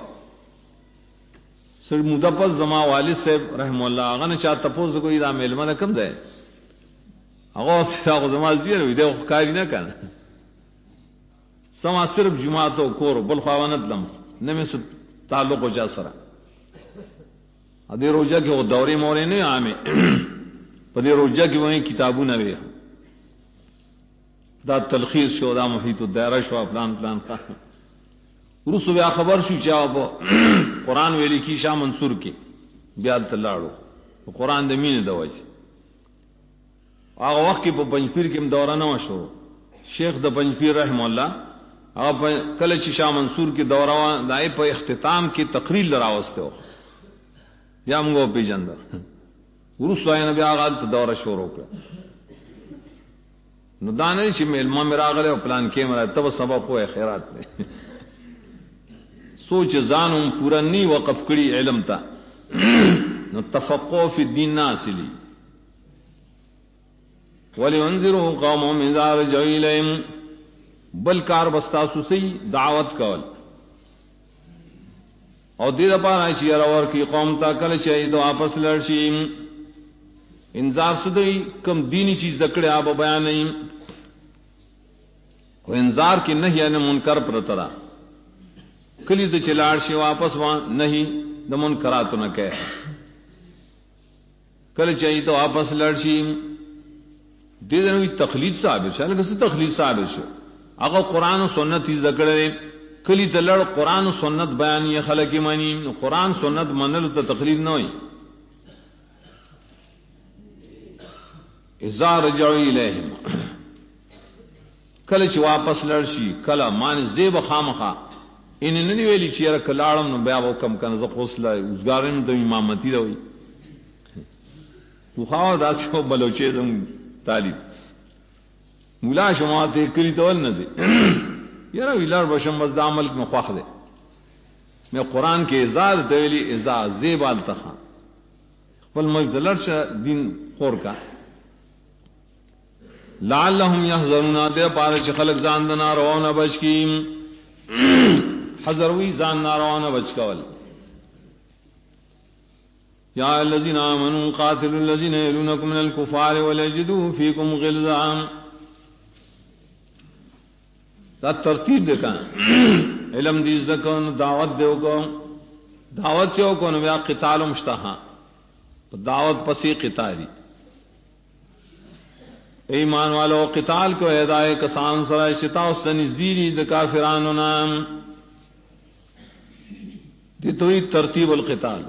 سر مدپس زما والد صاحب رحم الله هغه نه چا تاسو کوئی دا علم کم ده هغه څنګه زما زیره وي دا کاری نه کنه سما صرف جمعه تو کور بل خوانت لم نه مې تعلق وجا سره ا دې روزه کې او دورې مورې نه عامه په دې روزه کې وایي کتابونه وي دا تلخیص شو دا محیط الدائره شو پلان ورسو بیا خبر شو چې قرآن ویلي کی شاه منصور کې بیا تلاړو قرآن د مینې د وجه هغه وخت کې په پنځپیر کې دوره نه وشو شیخ د پنځپیر رحم الله هغه کله چې شاه منصور کې دوره دای په اختتام کې تقریر لراوسته یا موږ پیژند ورسو یې نبی هغه دوره شروع کړه نو دانه چې ملما مراغله او پلان کې مرتبه سبب خو خیرات نه سوچ ځانم پورا نی وقف کړي علم ته نو تفقه فی الدین ناسلی ولینذروا قومهم اذا رجعوا الیهم بل کار بستاسو سی دعوت کول او دې لپاره چې راور کی قوم ته کله چې دو واپس لړشي انذار سدی کم دینی چیز دکړه اب بیان نه او انذار کې نهی ان منکر پرترا کلی د چلاړ شي واپس وا نهی د منکرات نه کوي کله چې ته واپس لړ شي دې نوې تقلید ثابت شاله که څه تقلید ثابت شو هغه قران او سنت یې ذکرې کلی ته لړ قران او سنت بیان یې خلک مانی نو قران سنت منلو ته تقلید نه وي اذا رجعوا الیهم کله چې واپس لړ شي کله مان زیب خامخه ان نه ویلی چې را کلاړم نو بیا وکم کنه ز خوصله وزګارم د امامتی دی خو خا داسې بلوچې زم طالب مولا شماته کلی ته ول نه دي یاره ویلار بشم بس د عمل کې مخخ دي مې قران کې ازاد دویلی ازا زیبال تخا خپل مجدلر شه دین خور کا لعلهم يحذرون ده پاره چې خلق ځان د نارونه بچ کی حذر وی ځان نارونه بچ کول یا الذين امنوا قاتلوا الذين يلونكم من الكفار وليجدوا فيكم غلظا دا ترتیب ده کان علم دې ځکه دعوت دیو کو دعوت یو کو نو بیا قتال مشتها دعوت پسې قتالي ایمان والو قتال کو ہدایت کسان سره شتا او سنزدیری د کافرانو نام دي توي ترتیب القتال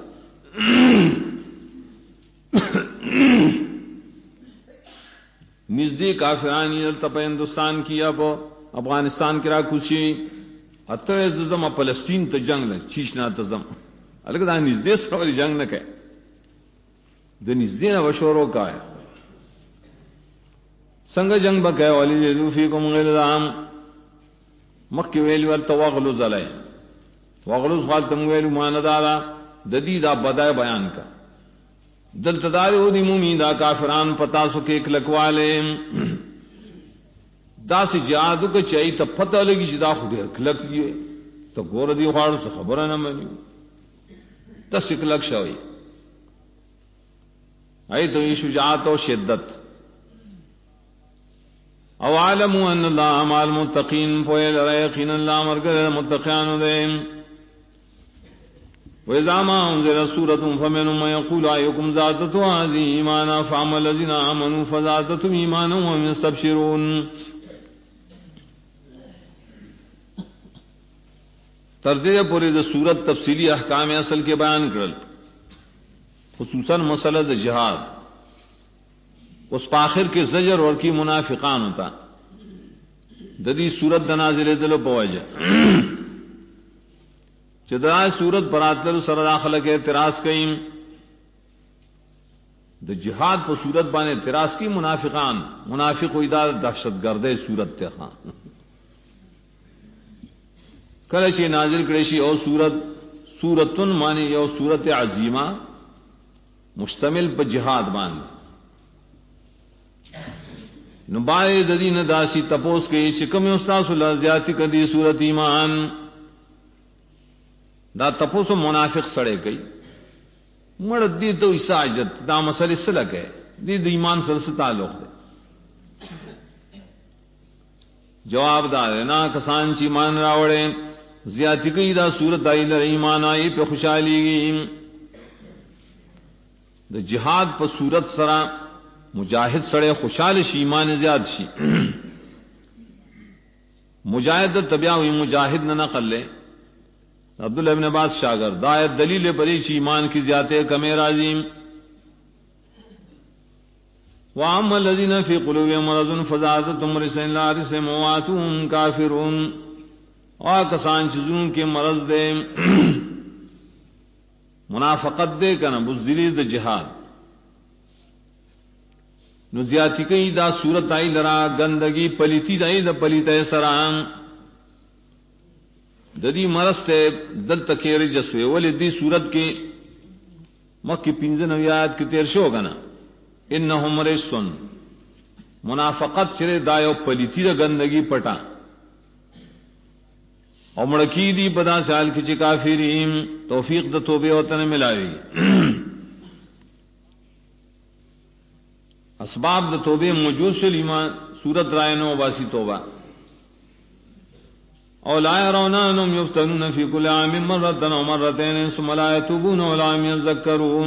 نزدې کافرانی دلته په هندستان کې یا په افغانستان کې را کوشي اته زما فلسطین ته جنگ نه چیشنا ته زم الګا دا نږدې سره جنگ نه کوي د نږدې نه وشورو کای څنګه جنگ بکای ولی یذو فیکم غلظام مخک ویل ور توغلو زلای وغلظ خالت ویل مان دارا ددی دا بدای بیان کا دل تدارو دی مومن دا کافران پتا سو کے کلکوالے دا سی جادو کو چئی ته پتہ لگی چې دا خو ډیر کلک دی ته ګور دی خاړو څه خبره نه مانی ته کلک شوی ای تو شجاعت و شدت او علموا ان الله مع المتقین فویل یقین الله مرګ متقین دیم وَإِذَا مَا أُنزِلَتْ سُورَةٌ فَمِنْهُم مَّن يَقُولُ أَيُّكُمْ زَادَتْهُ هَٰذِهِ إِيمَانًا فَأَمَّا الَّذِينَ آمَنُوا فَزَادَتْهُمْ إِيمَانًا وَهُمْ يَسْتَبْشِرُونَ تردید پوری د صورت تفصیلی احکام اصل کے بیان کرل خصوصاً مسئلہ د جہاد اس پاخر کے زجر اور کی منافقان ہوتا ددی صورت نازل دل پوجا چدرا صورت براتل سر داخل کے اعتراض کئیم د جہاد پر صورت بانے اعتراض کی منافقان منافق و ادار دہشت گرد صورت تے خان کلچی نازل کریشی او سورتن مانی او سورت عظیمہ مشتمل پر جہاد مان نبائے ددین داسی تپوس کے چکم استاس اللہ زیادتی کدی سورت ایمان دا تپوس منافق سڑے گئی مڑ دی تو عیساجت دا مسئلہ سلک ہے دی ایمان سر سے تعلق ہے جواب دار نا کسان چی مان راوڑے زیادتی کئی دا سورت آئی در ایمان آئی پہ خوشحالی گئی دا جہاد پہ سورت سرا مجاہد سڑے خوشحال شی ایمان زیاد شی مجاہد طبیعہ ہوئی مجاہد نہ نقل لے عبداللہ ابن عباس شاگرد دایت دلیل بری چی ایمان کی زیادت کمی رازیم وَعَمَّ الَّذِينَ فِي قُلُوبِهِم مَرَضٌ فَزَادَتْهُمْ رِجْسًا إِلَىٰ رِجْسِهِمْ وَمَاتُوا وَهُمْ كَافِرُونَ اور کسان چیزوں کے مرض دے منافقت دے کنا بزدلی د جہاد نو زیادتی کئی دا صورت آئی لرا گندگی پلیتی دائی دا پلیت سران ددی مرض تے دل تکیر جسوے ولی دی صورت کے مکی پینزن ویاد کی تیر شو گنا انہم رجسن منافقت چرے دایو پلیتی دا گندگی پٹا اور مڑکی دی پدا سال کی چی کافرین توفیق دا توبے ہوتا نے ملاوی اسباب دا توبے موجود شل ایمان سورت رائے نو باسی توبہ او لا يرون انهم يفتنون في كل عام مرة او مرتين ثم لا يتوبون ولا هم يذكرون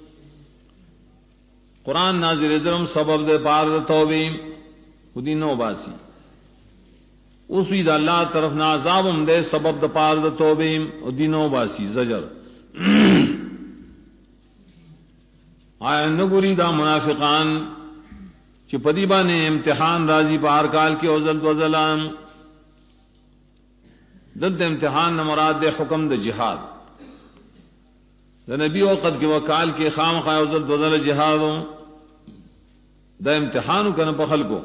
قرآن نازل درم سبب دے پار توبے خودی نو باسی اس وید اللہ طرف نہ عذابم دے سبب د پار د توبے او دینو باسی زجر آیا نگوری دا منافقان چی پدیبا نے امتحان راضی پار کال کے اوزل وزلام دلت امتحان نہ مراد دے حکم د جہاد دا نبی وقت کے وکال کے خام خواہ اوزل وزل جہادوں دا امتحان کن پخل کو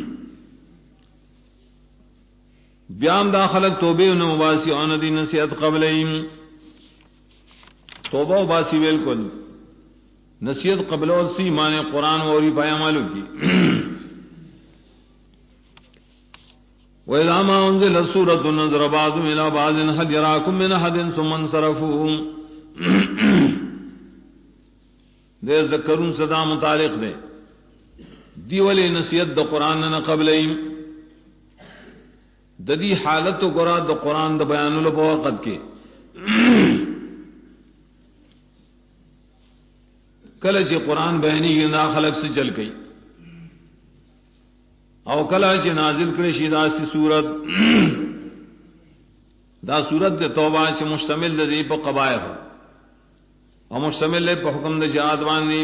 بیام دا خلق توبے و نمباسی آن دی نصیحت قبلیم توبہ و باسی بالکل نصیحت قبل اور سی مانے قرآن ووری پایا مالو کی وَإِذَا مَا أُنزِلَتْ سُورَةٌ نَظَرَ بَعْضُهُمْ إِلَىٰ بَعْضٍ هَلْ يَرَاكُم مِّنْ أَحَدٍ ثُمَّ انصَرَفُوا دے ذکرون صدا متعلق دے دیولی نصیحت دا قرآن نہ قبلیم ددی حالت و قرآن دا قرآن دا بیان الوقت کے کلچ قرآن بیانی کی نا خلق سے چل گئی او کلچ نازل کرشی دا سی صورت دا صورت دے توبہ چ مشتمل دی پا قبائح او مشتمل دے پا حکم دا جہاد باندی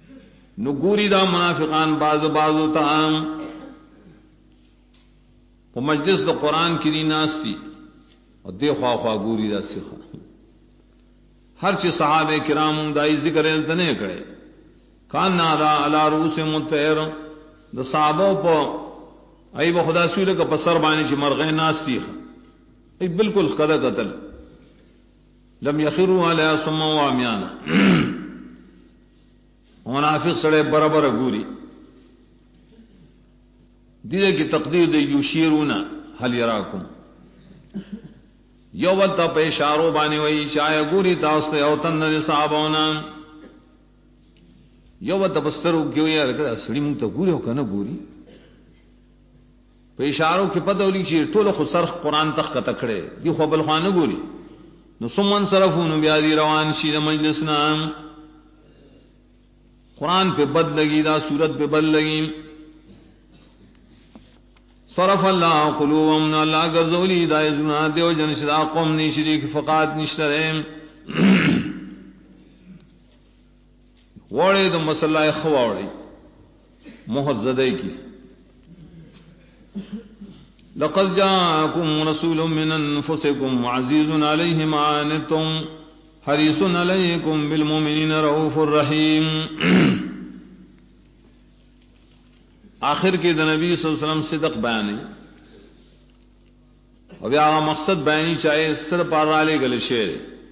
نگوری دا منافقان بعض تام وہ مجلس دا قرآن کی دی ناستی اور دے خواہ خواہ گوری دا سیخا ہر چی صحابہ کرام دائی ذکر التنے کرے کان نارا علا روس متعیر دا صحابہ پا ای با خدا سویلے کا پسر بانی چی مرغے ناستی ای بالکل قدر قتل لم یخروا علیہ سمم و عمیانا منافق سڑے برابر گوری دیدے کی تقدیر دے یشیرونا حل یراکم یو وقت پہ اشارو بانی وئی چاہے گوری تاستے او تن دے صحابونا یو وقت پسترو کیوں یار کہ سڑی مونگ تا گوری ہو کنا گوری پہ اشارو کی پتہ ہولی چی طول خود سرخ قرآن تخ کا تکڑے دی خواب الخوان گوری نو سمن صرفون بیادی روان شید مجلسنا قرآن پہ بد لگی دا سورت پہ بد لگی صرف اللہ قلوبهم اللہ گرزولی دا ازنا دیو جنش دا قوم نی شریک فقات نشترین وڑے دا مسئلہ خواڑی محزدے کی لقد جاءكم رسول من انفسكم عزيز عليه ما عنتم حريص عليكم بالمؤمنين رؤوف رحيم آخر کے نبی صلی اللہ علیہ وسلم صدق بیانی اور آغا مقصد بیانی چاہے سر پارا لے گلے شیر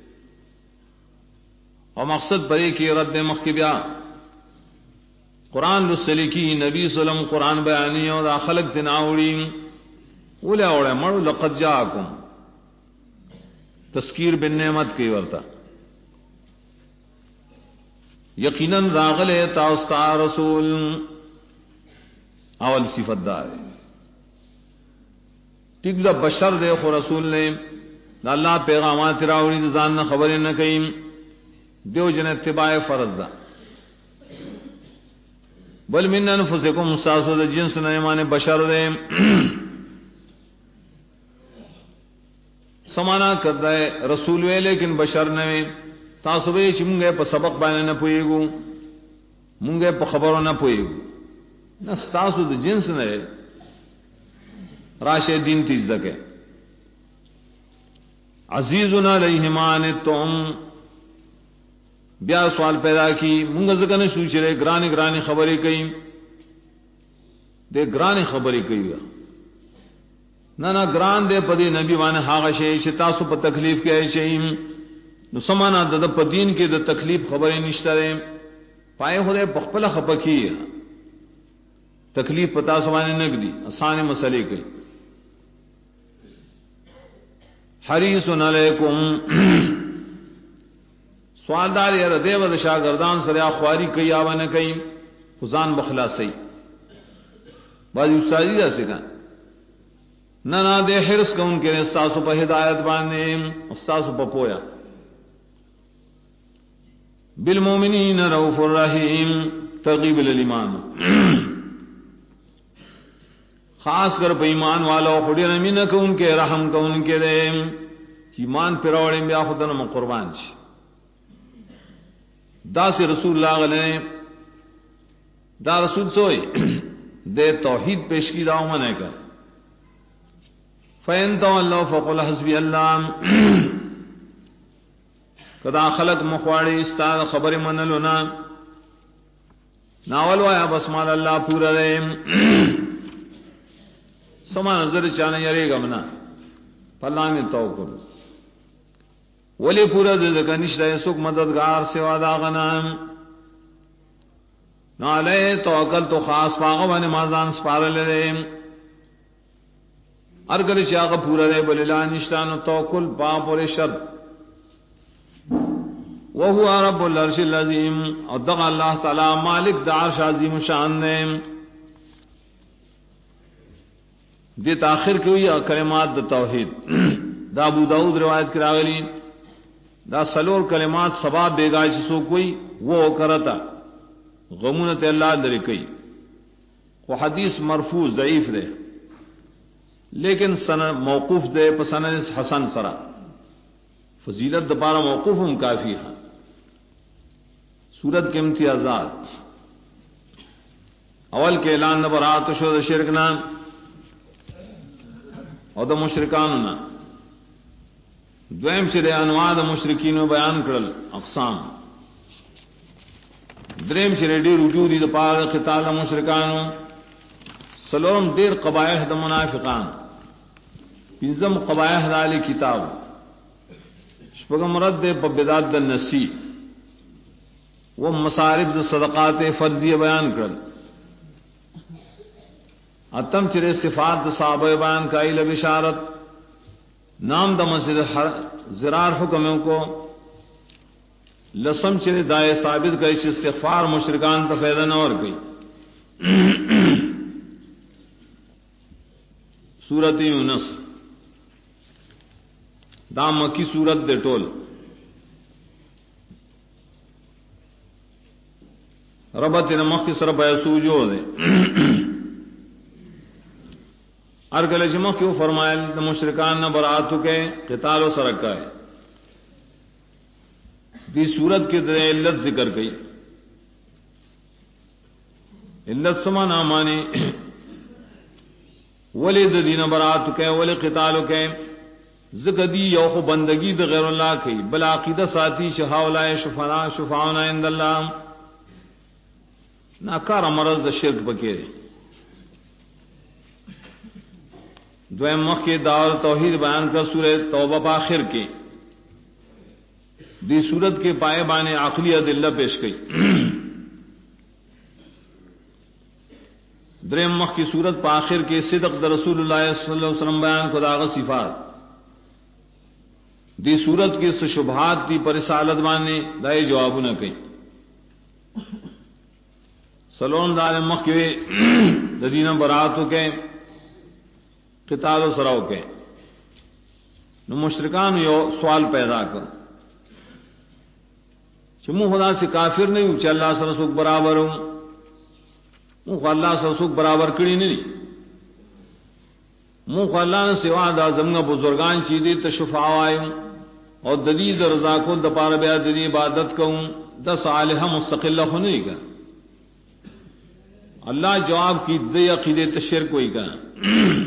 اور مقصد پرے کی رد مخبیا قرآن رسلی کی نبی صلی اللہ علیہ وسلم قرآن بیانی اور خلق تناوڑی اولا اوڑے مرو لقد جاءکم تذکیر بن نعمت کی ورتا یقیناً راغل تاستا رسول اول صفت دار ٹھیک دا بشر دے خو رسول نے دا اللہ پیغامات راوڑی دا زان نہ خبریں نہ کہیں دیو جن اتباع فرض دا بل من انفسکم مستاسو دا جنس نہ ایمان بشر دے سمانا کرتا ہے رسول وے لیکن بشر نوے تاسوے چ منگے پا سبق بانے نہ پوئے گو منگے پا خبروں نہ پوئے گو نہ ستاسو دا جنس نہ راشے دین تیز دکے عزیزنا علیہ ما عنتم بیا سوال پیدا کی منگا زکن سوچ رہے گرانی گرانی خبریں کئی دے گرانی خبریں کئی نہ گران دے پدی نبی وانے ہاغ شے شتاسو پا تکلیف کے شیم نو سمانا دا پدین کے دا تکلیف خبریں نشترے پائے خودے پخپل خپکی تکلیف پتا سوانے نگ دی آسان مسئلے کئی حریص علیکم سوالدار یا دیو دا شاگردان سریا خواری کئی آوانے کئی خزان بخلا سی بعضی استادی دا سکن نہ دے حرص کا ان کے استاسو پہ ہدایت باندھے استاسو پہ پویا بالمومنین رؤوف الرحیم ترغیب الایمان خاص کر پہ ایمان والو خودی نمین کا ان کے رحم کا ان کے دے ایمان پیروڑے بیا خودنم قربان چی دا سے رسول اللہ علیہ دا رسول سوئی دے توحید پیش کی داؤں منے کر فَإِن تَوَلَّوْا فَقُلْ حَسْبِيَ اللَّهُ کدا خلق مخواڑی استاد خبر منلونا ناول وایا بس مال اللہ پورا دے سما نظر چانے یرے گمنا پلا میں توکل ولی پورا دے گنش دے سکھ مددگار سوا دا غنام نالے توکل تو خاص پاغوان مازان سپار لے دے ارگر شاق پورا دے بللا نشتان توکل پاپ اور شرط وہو رب العرش العظیم اور دغ اللہ تعالی مالک دا عرش عظیم شان نے دی تاخیر کی ہوئی کلمات دا توحید دا ابو داود روایت کراغلی دا سلور کلمات سبا بیگائی سو کوئی وہ کرتا غمونت اللہ در کئی وہ حدیث مرفوع ضعیف دے لیکن موقوف دے پسند حسن سرا فضیلت دوبارہ موقوف ہم کافی ہے سورت کے امتیازات اول کے اعلان برات شد شرک نام اور دا مشرکاننا دویم چرے انواع دا مشرکین بیان کرل اقسام دریم چرے دیر وجودی دا پار قتال دا مشرکانو سلورم دیر قبائح دا منافقان پنزم قبائح دا علی کتاب شپگم رد پا بدات دا نسی وہ مصارف دا صدقات فرضی بیان کرل اتم چرے صفات دا صحابہ بیان کائل بشارت نام دا مسجد زرار حکموں کو لسم چرے دائے ثابت گئی چھ استغفار مشرکان تا فیدہ نور گئی سورت یونس دا مکی سورت دے ٹول ربط نمخ کی سر بیسو جو دے ارگل جمخ کیوں فرمائل مشرکان نہ براتو کے قتال و سرکا ہے دی صورت کی در علت ذکر گئی علت سما نامانی ولی دین براتو کے ولی قتالو کے ذکر دی یوخ بندگی د غیر اللہ کی بلا عقیدہ ساتھی شہاولائے شفاعنا عند اللہ ناکار مرض دا شرک بکے دویم مخ کے دعوت توحید بیان کر سورہ توبہ پاخر کے دی صورت کے پائے بانے عقلی ادلہ پیش گئی دریم مخ کی صورت پاخر کے صدق در رسول اللہ صلی اللہ علیہ وسلم بیان کو داغ صفات دی صورت کے شبہات دی پرسالت بانے دائے جواب نہ کئی سلون دار مخ کے ددینہ براتو کے قتال و سراو کے نو مشرکان یو سوال پیدا کر چمو خدا سے کافر نہیں ہوں چل اللہ سر سوک برابر ہوں منہ اللہ سر سوک برابر کڑی نہیں منہ اللہ نے سوا دا زمگا بزرگان چیدی تشفاء آئیں اور ددید رضا کو دپار بیا ددی عبادت کہوں دا صالحہ مستقلہ ہو نہیں کر اللہ جواب کی دے عقیدے تشرک کوئی کہنا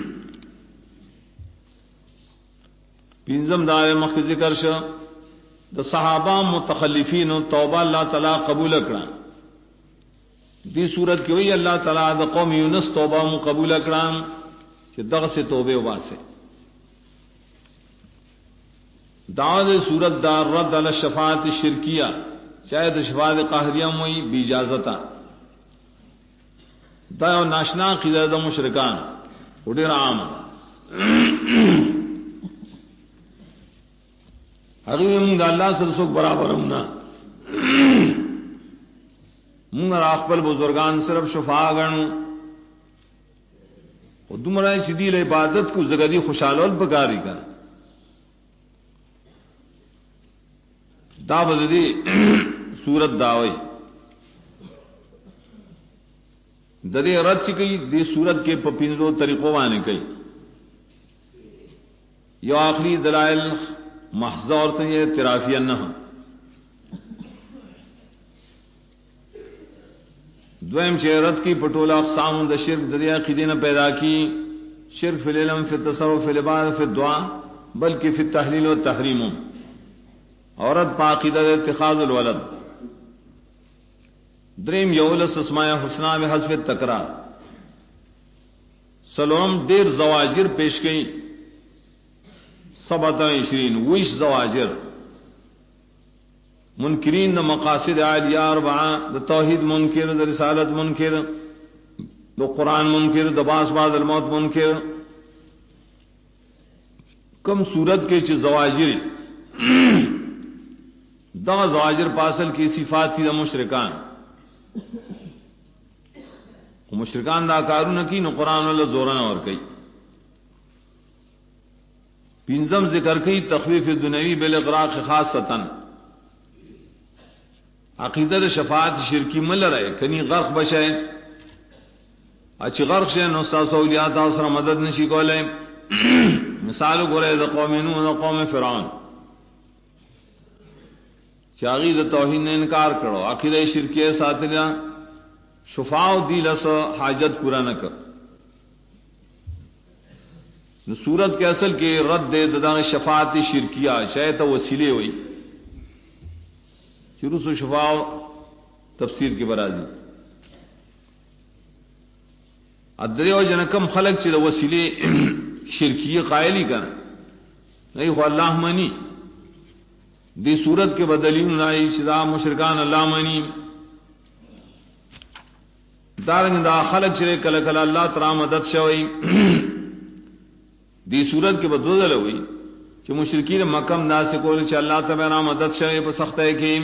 پینزم دار مخ ذکر شو دا صحابہ متخلفین توبہ اللہ تعالی قبول کرا دی صورت کی ہوئی اللہ تعالی دا قوم یونس توبہ قبول کرا کہ دغ سے توبے واسے دعوت صورت دار رد علی الشفاعت شرکیہ چاہے دا شفاعت قہریہ موئی بی اجازتا دا ناشنا قیدہ دا مشرکان اڈیر عام حقیقی منگا اللہ سر سوک برابر ہم نا منگا راقبل بزرگان صرف شفاع گرنو و دمرائی چیدی عبادت کو زگدی خوشحالول بکاری کا دا بددی صورت داوئی ددی رد چکی دی صورت کے پپینزو طریقوں وانے کئی یو آخری دلائل محض اور تو یہ اعترافیہ نہ دویم چیرت کی پٹولہ اقسام دا شرک دریا عقیدے نہ پیدا کی شرک فی العلم فی التصرف فی العبادہ فی الدعا بلکہ فی التحلیل و تحریم عورت پاقیدہ اتخاذ الولد دریم یولس اسماء حسنہ بحذف التکرار سلوم دیر زواجر پیش گئی سبعۃ وعشرین ویش زواجر منکرین دا مقاصد عالیہ اربعہ دا توحید منکر دا رسالت منکر دا قرآن منکر دا باس بعد الموت منکر کم صورت کے چیز زواجر دا زواجر پاسل کی صفات تھی دا مشرکان مشرکان دا کارون کی نو قرآن اللہ زوران اور کئی پینزم ذکر کی تخفیف دنیوی بالاغراق خاصتاً عقیدت شفاعت شرکی مل رہے کنی غرق بشے اچھی غرق شے نوستا سولیات اسرا مدد نشی کولے مثالو گرے دا قوم نوح دا قوم فرعون چاگی دا توحید نے انکار کرو عقیدہ شرکی ساتھا شفاع دی لس حاجت پورا نہ کر صورت کے اصل کے رد ددان شفاعت شرکیہ شاید وسیلے ہوئی شروع سے شفاع تفسیر کے برازی ادریو جنکم خلق چل وسیلے شرکیہ قائلی کر نہیں خو اللہ منی دی صورت کے بدلین لائی شدا مشرکان اللہ منی دارنگ دا خلق چلے کل کل اللہ ترا مدد شوئی دی صورت کے بدل ہوئی کہ مشرکین مکم دا سے کول چ اللہ تبارک مدد شوئی پر سخت ہے کہ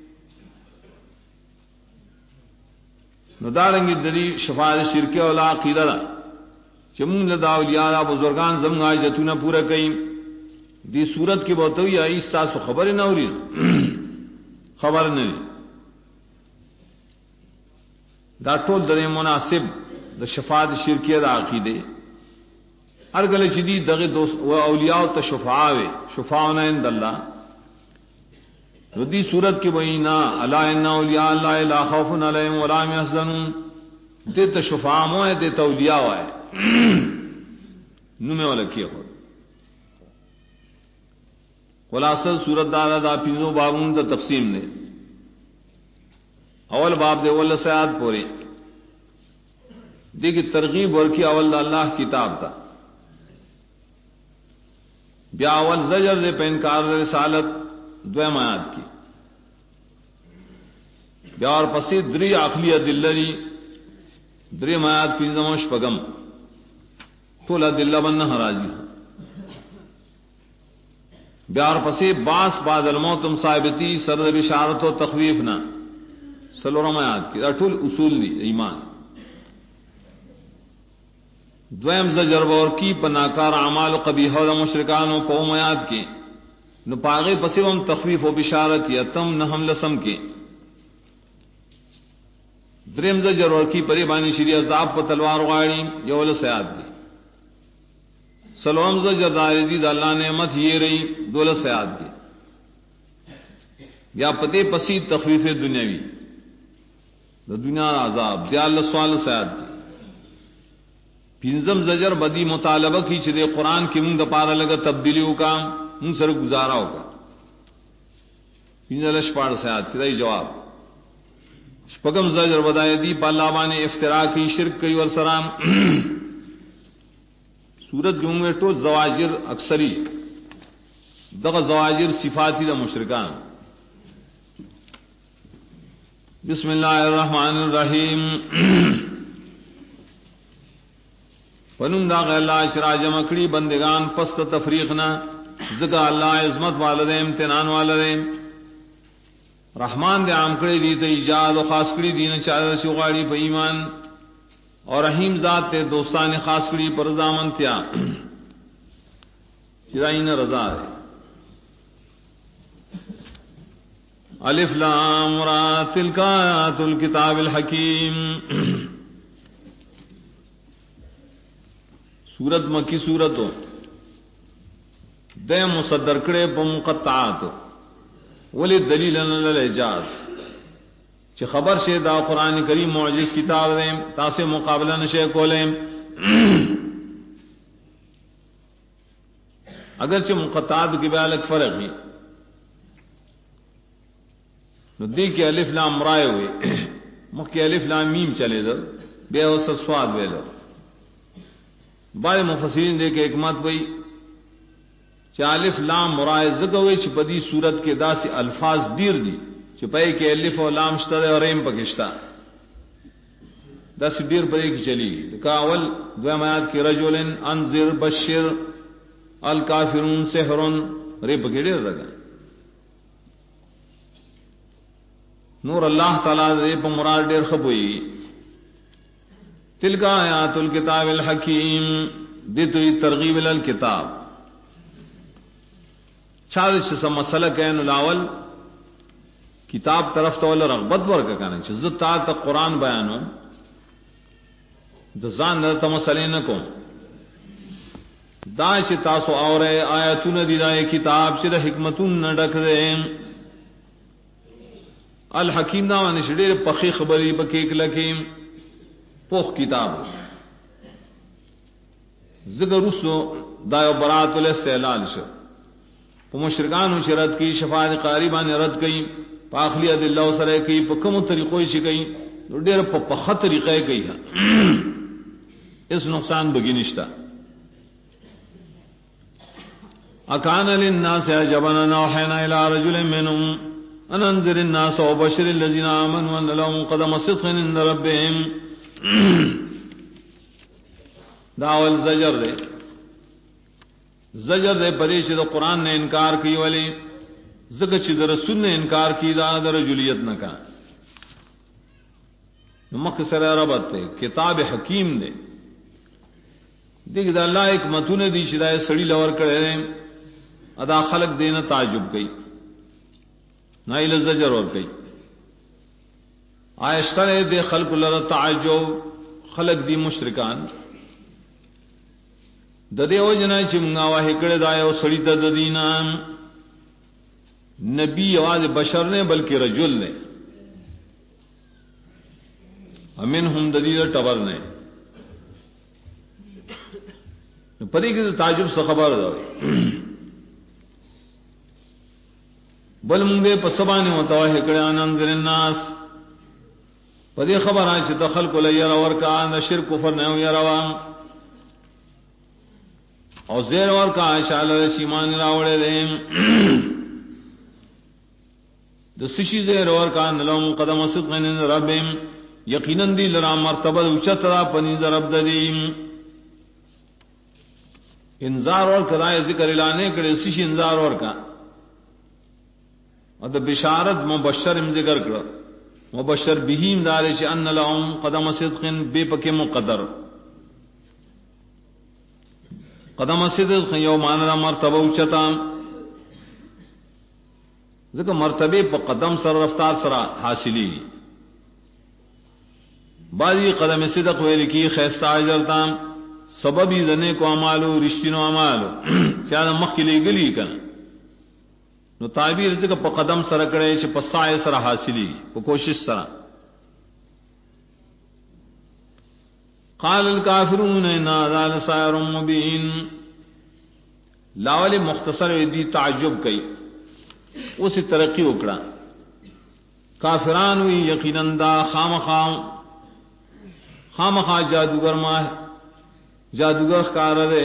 نو دارنگ دلی شفاعت شرکیہ ولا عقیدہ دا چمون لدا اولیاء بزرگان زم حاجتونه پورا کئ دی صورت کی بہت ہوئی آئی استاس خبر نہ ہو رہی خبر نہیں دا ټول درې مناسب د شفاعت شرکیہ دا عقیده ہر گلے چدی دغه دوست و اولیاء ته شفاعه شفاعنا عند الله ردی صورت کی بینا الا ان اولیاء الله لا خوف علیہم ولا هم يحزنون دته شفاعه مو ہے ته اولیاء ہے نو میں والا کیا ہو خلاصہ صورت دارا دا پینزو بابون دا تقسیم نے اول باب دے اول سیاد پورے دیکھ ترغیب ورکی اول دا اللہ کتاب تا بیا اول زجر دے پینکار دے رسالت دویم آیات کی بیا اور پسی دری عقلی دلری دری آیات پینزموش پگم تولا دلہ بننا حراجی بیار پسی باس بعد الموتم ثابتی سرد بشارت و تخویف نہ سلورم آیات کی اٹول اصول دی ایمان دویم زجر ور کی پناکار اعمال قبیحہ و مشرکان و قوم آیات کی نو پاغی پسی ہم تخویف و بشارت یتم نہم لسم کے دریم زجر ور کی پری بانی شری عذاب پر تلوار غاڑی یول سیاد دی سلوم زجر داری دی دا اللہ نعمت یہ رہی دولت سیاد کی یا پتے پسی تخویف دنیاوی دا دنیا عذاب دیا اللہ سوال سیاد کی پینزم زجر بدی مطالبہ کی چھدے قرآن کی منگ دا پارا لگا تبدیلیوں کا منگ سر گزارا ہوگا پینزل شپاڑ سیاد کی دائی جواب شپگم زجر بدائی دی پاللہ افتراء کی شرک کی ورسرام سورت گوں میں تو زواجر اکثری دغ زواجر صفاتی دا مشرکان بسم اللہ الرحمن الرحیم ونم دا اللہ شراج مکڑی بندگان پست تفریقنا زکا اللہ عظمت والدے امتنان والدے رحمان دے عام کڑی دی تا ایجاد و خاص کڑی دین چاہدہ سی غاڑی پا ایمان اور رحیم ذات تے دوستان خاص کری پر رضامند تیا چرائین رضا ہے الف لام را تلک آیات الکتاب الحکیم سورت مکی سورتو دے مصدر کڑے پا مقطعاتو ولی دلیل للعجاز چھ خبر سے دا قرآن کریم معجز کتاب دیں تاسے مقابلہ نشے کولیں اگرچہ مقطعات کی بیالک فرق ہے ندی کے الف لام رائے ہوئے مخی الف لام میم چلے در بے وسط سواد بے لو بارے مفسرین دے کے حکمت ہوئی چھ الف لام مرائے زکا ہوئی چھ پدی صورت کے دا سے الفاظ دیر دی چپائی کے الف و لام شتا دے اور ایم پکشتا دس دیر پدے کی چلی کہ اول دویم آیات کی رجولن انذر بشر الکافرون سحرن ریب پکے دیر رگا نور اللہ تعالیٰ ریب مراد دیر خبوئی تلک آیات الکتاب الحکیم دیتوی ترغیب الکتاب چادش سا مسئلہ کہن الاول کتاب طرف تو رغبت ورکا کہنا چیز تا تا قرآن بیانو دزان در مسئلے نکو دا چی تاسو آورے آیتون دی دائے کتاب چی دا حکمتون ندک دے الحکیم دا وانش دیر پخی خبری بکیک لکیم پوخ کتاب ذکر رسو دایو برات الاستعلال شو پا مشرکانو چی رد کی شفاعت قاریبان رد کی پا اخلی عد اللہ سرے کی پا کمو طریقوی چی کی دیر پا پخ طریقے کی ہے اس نقصان بگی نشتا اکان للناس عجبا نوحینا الى رجل منهم ان انذر الناس وبشر الذين آمنوا ان لهم قدم صدق عند ربهم داول زجر دے پریش دا قرآن نے انکار کی ولی ذکر چی دا رسول نے انکار کی دا رجولیت نہ کا مختصر ربط تے کتاب حکیم دے دیکھ دا اللہ ایک متون دی چدا سڑی لور کرے ادا خلق دینا تعجب گئی نائل زجر اور گئی آئشتر دے خلق لرا تعجب خلق دی مشرکان ددے او جنا چ منگا واہ کڑے دا او سڑی تے دینا نبی آواز بشر نے بلکہ رجل نے امنہم دلیل ٹبر نے پری کی تعجب سے خبر ہوئی بل منگے پسبانے ہوتا ہے کڑے انذر الناس پدی خبر آئی چ خلق لیر اور کا نشر کفر نہ ہو یروا اور زیر اور کا اشال شیمان راوڑے دے دسشی زیر اور کا نلوم قدم صدق عند ربهم یقینا دی لرا مرتبہ اچترا پنی رب دیم انذار اور کرائے ذکر اعلانے کرے سشی انذار اور کا اور بشارت مبشر ذکر کر مبشر بہیم دارے چ ان لهم قدم صدق بے پکے مقدر قدم صدق یومان مرتبہ اچتا ذکر مرتبے پر قدم سر رفتار سرا حاصلی بعضی قدم صدق ویل کی خیستہ اجرتا سببی دنے کو عمالو رشتینو عمالو چاہتا مخ کی لے گلی کن نو تعبیر ذکر پر قدم سر کرے چھ پسائے سر حاصلی پر کوشش سر قال الكافرون ان هذا لساحر مبين لاول مختصر دی تعجب کئی اسی ترقی اکڑا کافران وی یقینا دا خامخا جادوگر ماہ جادوگر خکار دے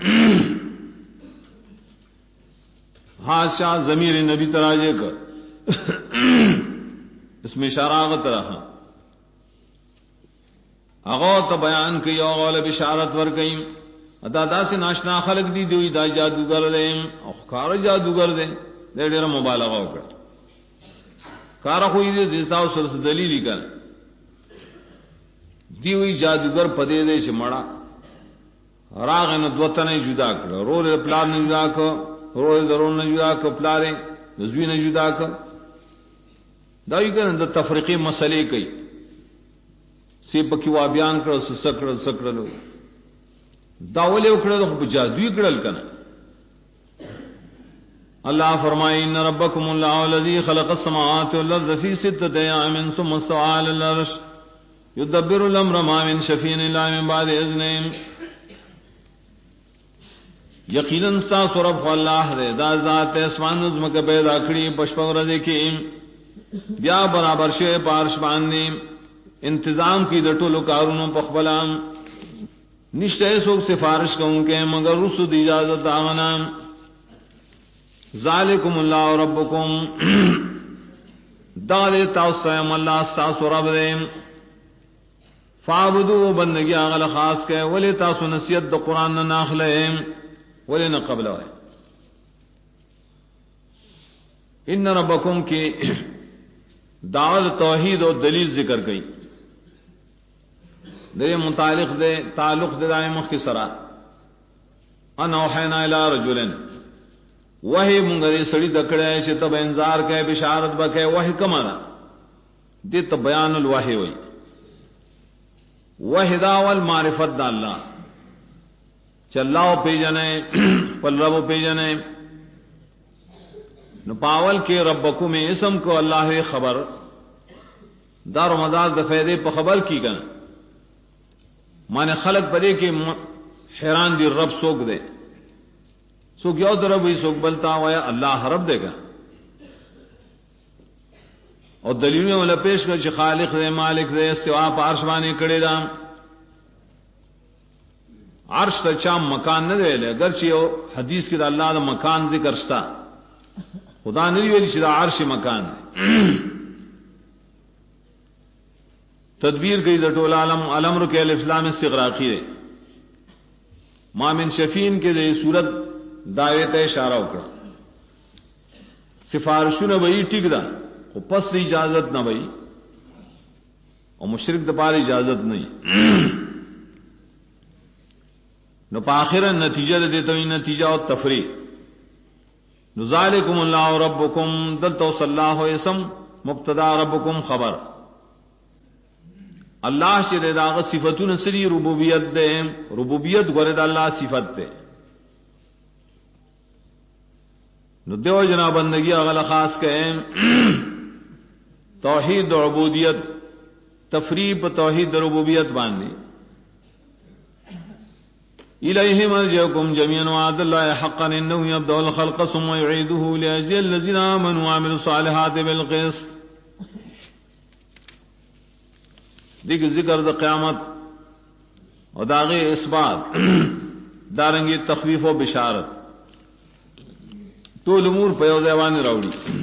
حاشا ضمیر نبی تراجے کا اس میں اشارہ رہا اغوت بیان کی اوغول بشارت ور گئی ادا سے ناشنا خلق دی دوی دا جادوگر دے او خکار جادوگر دے دیر مبالغہ وکړه کار خو دې دیتا سره دلیل کړه دی وی جادوگر پدې دې چې مړه راغ نه دوتنه جدا کړ رول پلان نه جدا کړ رول درون نه جدا کړ پلارې زوی نه جدا کړ دا یې کنه د تفریقی مسلې کوي سی پکې وا بیان کړ سکړلو دا ولې وکړل خو جادوی کړل کنه اللہ فرمائے ان ربکم اللہ الذی خلق السماوات والارض فی ستۃ ایام ثم استوى علی العرش یدبر الامر ما من شفیع الا من بعد اذنہ یقینا ساس رب اللہ دے دا ذات اسمان نظم کے پیدا کړي پشپور دے کی بیا برابر شے پارش باندې انتظام کی دټولو کارونو پخبلام نشتے سوک سفارش کہوں کہ مگر رسو دی اجازت آغنا ذالکم اللہ ربکم دالے تاؤسیم اللہ ساسو رب دے فعبدو بندگی آغل خاص کے ولی تاسو نصیت دا قرآن ناخلے ولی نقبل ہوئے ان ربکم کی دعوت توحید و دلیل ذکر گئی دے متعلق دے تعلق دے دائم کی سرا ان اوحینا الی رجلن وحی منگری سڑی دکڑے چھ تب انذار کے بشارت بکے وحی کمانا دے تب بیان الوحی ہوئی وحی داول معرفت دا اللہ چھ اللہ پی جنے پل رب پی جنے نپاول کے ربکو میں اسم کو اللہ خبر دار و مدار دفیدے پا خبر کی کن مانے خلق پدے کے حیران دی رب سوک دے سوک یو در رب سوک بلتا ویا اللہ رب دے گا اور دلیلوں والا پیش کر چھ خالق دے مالک دے استوا پا عرش بانے کڑے دا عرش تا چام مکان نہ دے لے اگرچہ یو حدیث کی دا اللہ دا مکان ذکر ستا خدا نہیں ویلی چھ دا عرش مکان دے تدبیر گئی دا ٹول عالم الامر کے الاسلام استغراقی دے ما من شفین کے دے صورت دعویت اشارہ اکڑا سفارشو نہ بئی ٹک دا وہ پس دی اجازت نہ بئی اور مشرک دپار اجازت نہیں نو پاخرا نتیجہ دیتا ہوئی نتیجہ اور تفریح نو ذالکم اللہ ربکم دلتا صلی اللہ اسم مبتدا ربکم خبر اللہ سے دے داغ صفتون سری ربوبیت دے ربوبیت گورد اللہ صفت دے نو دیو جنا بندگی اغل خاص کہیں توحید عبودیت تفریب توحید ربوبیت باندھی الیہ مرجعکم جميعا وعد اللہ حقا انه یبدأ الخلق ثم يعيده ليجزي الذين آمنوا وعملوا الصالحات بالقسط دیکھ ذکر دا قیامت اور داغی اثبات دارنگی تخویف و بشارت تو الامور پیو دیوانی روڑی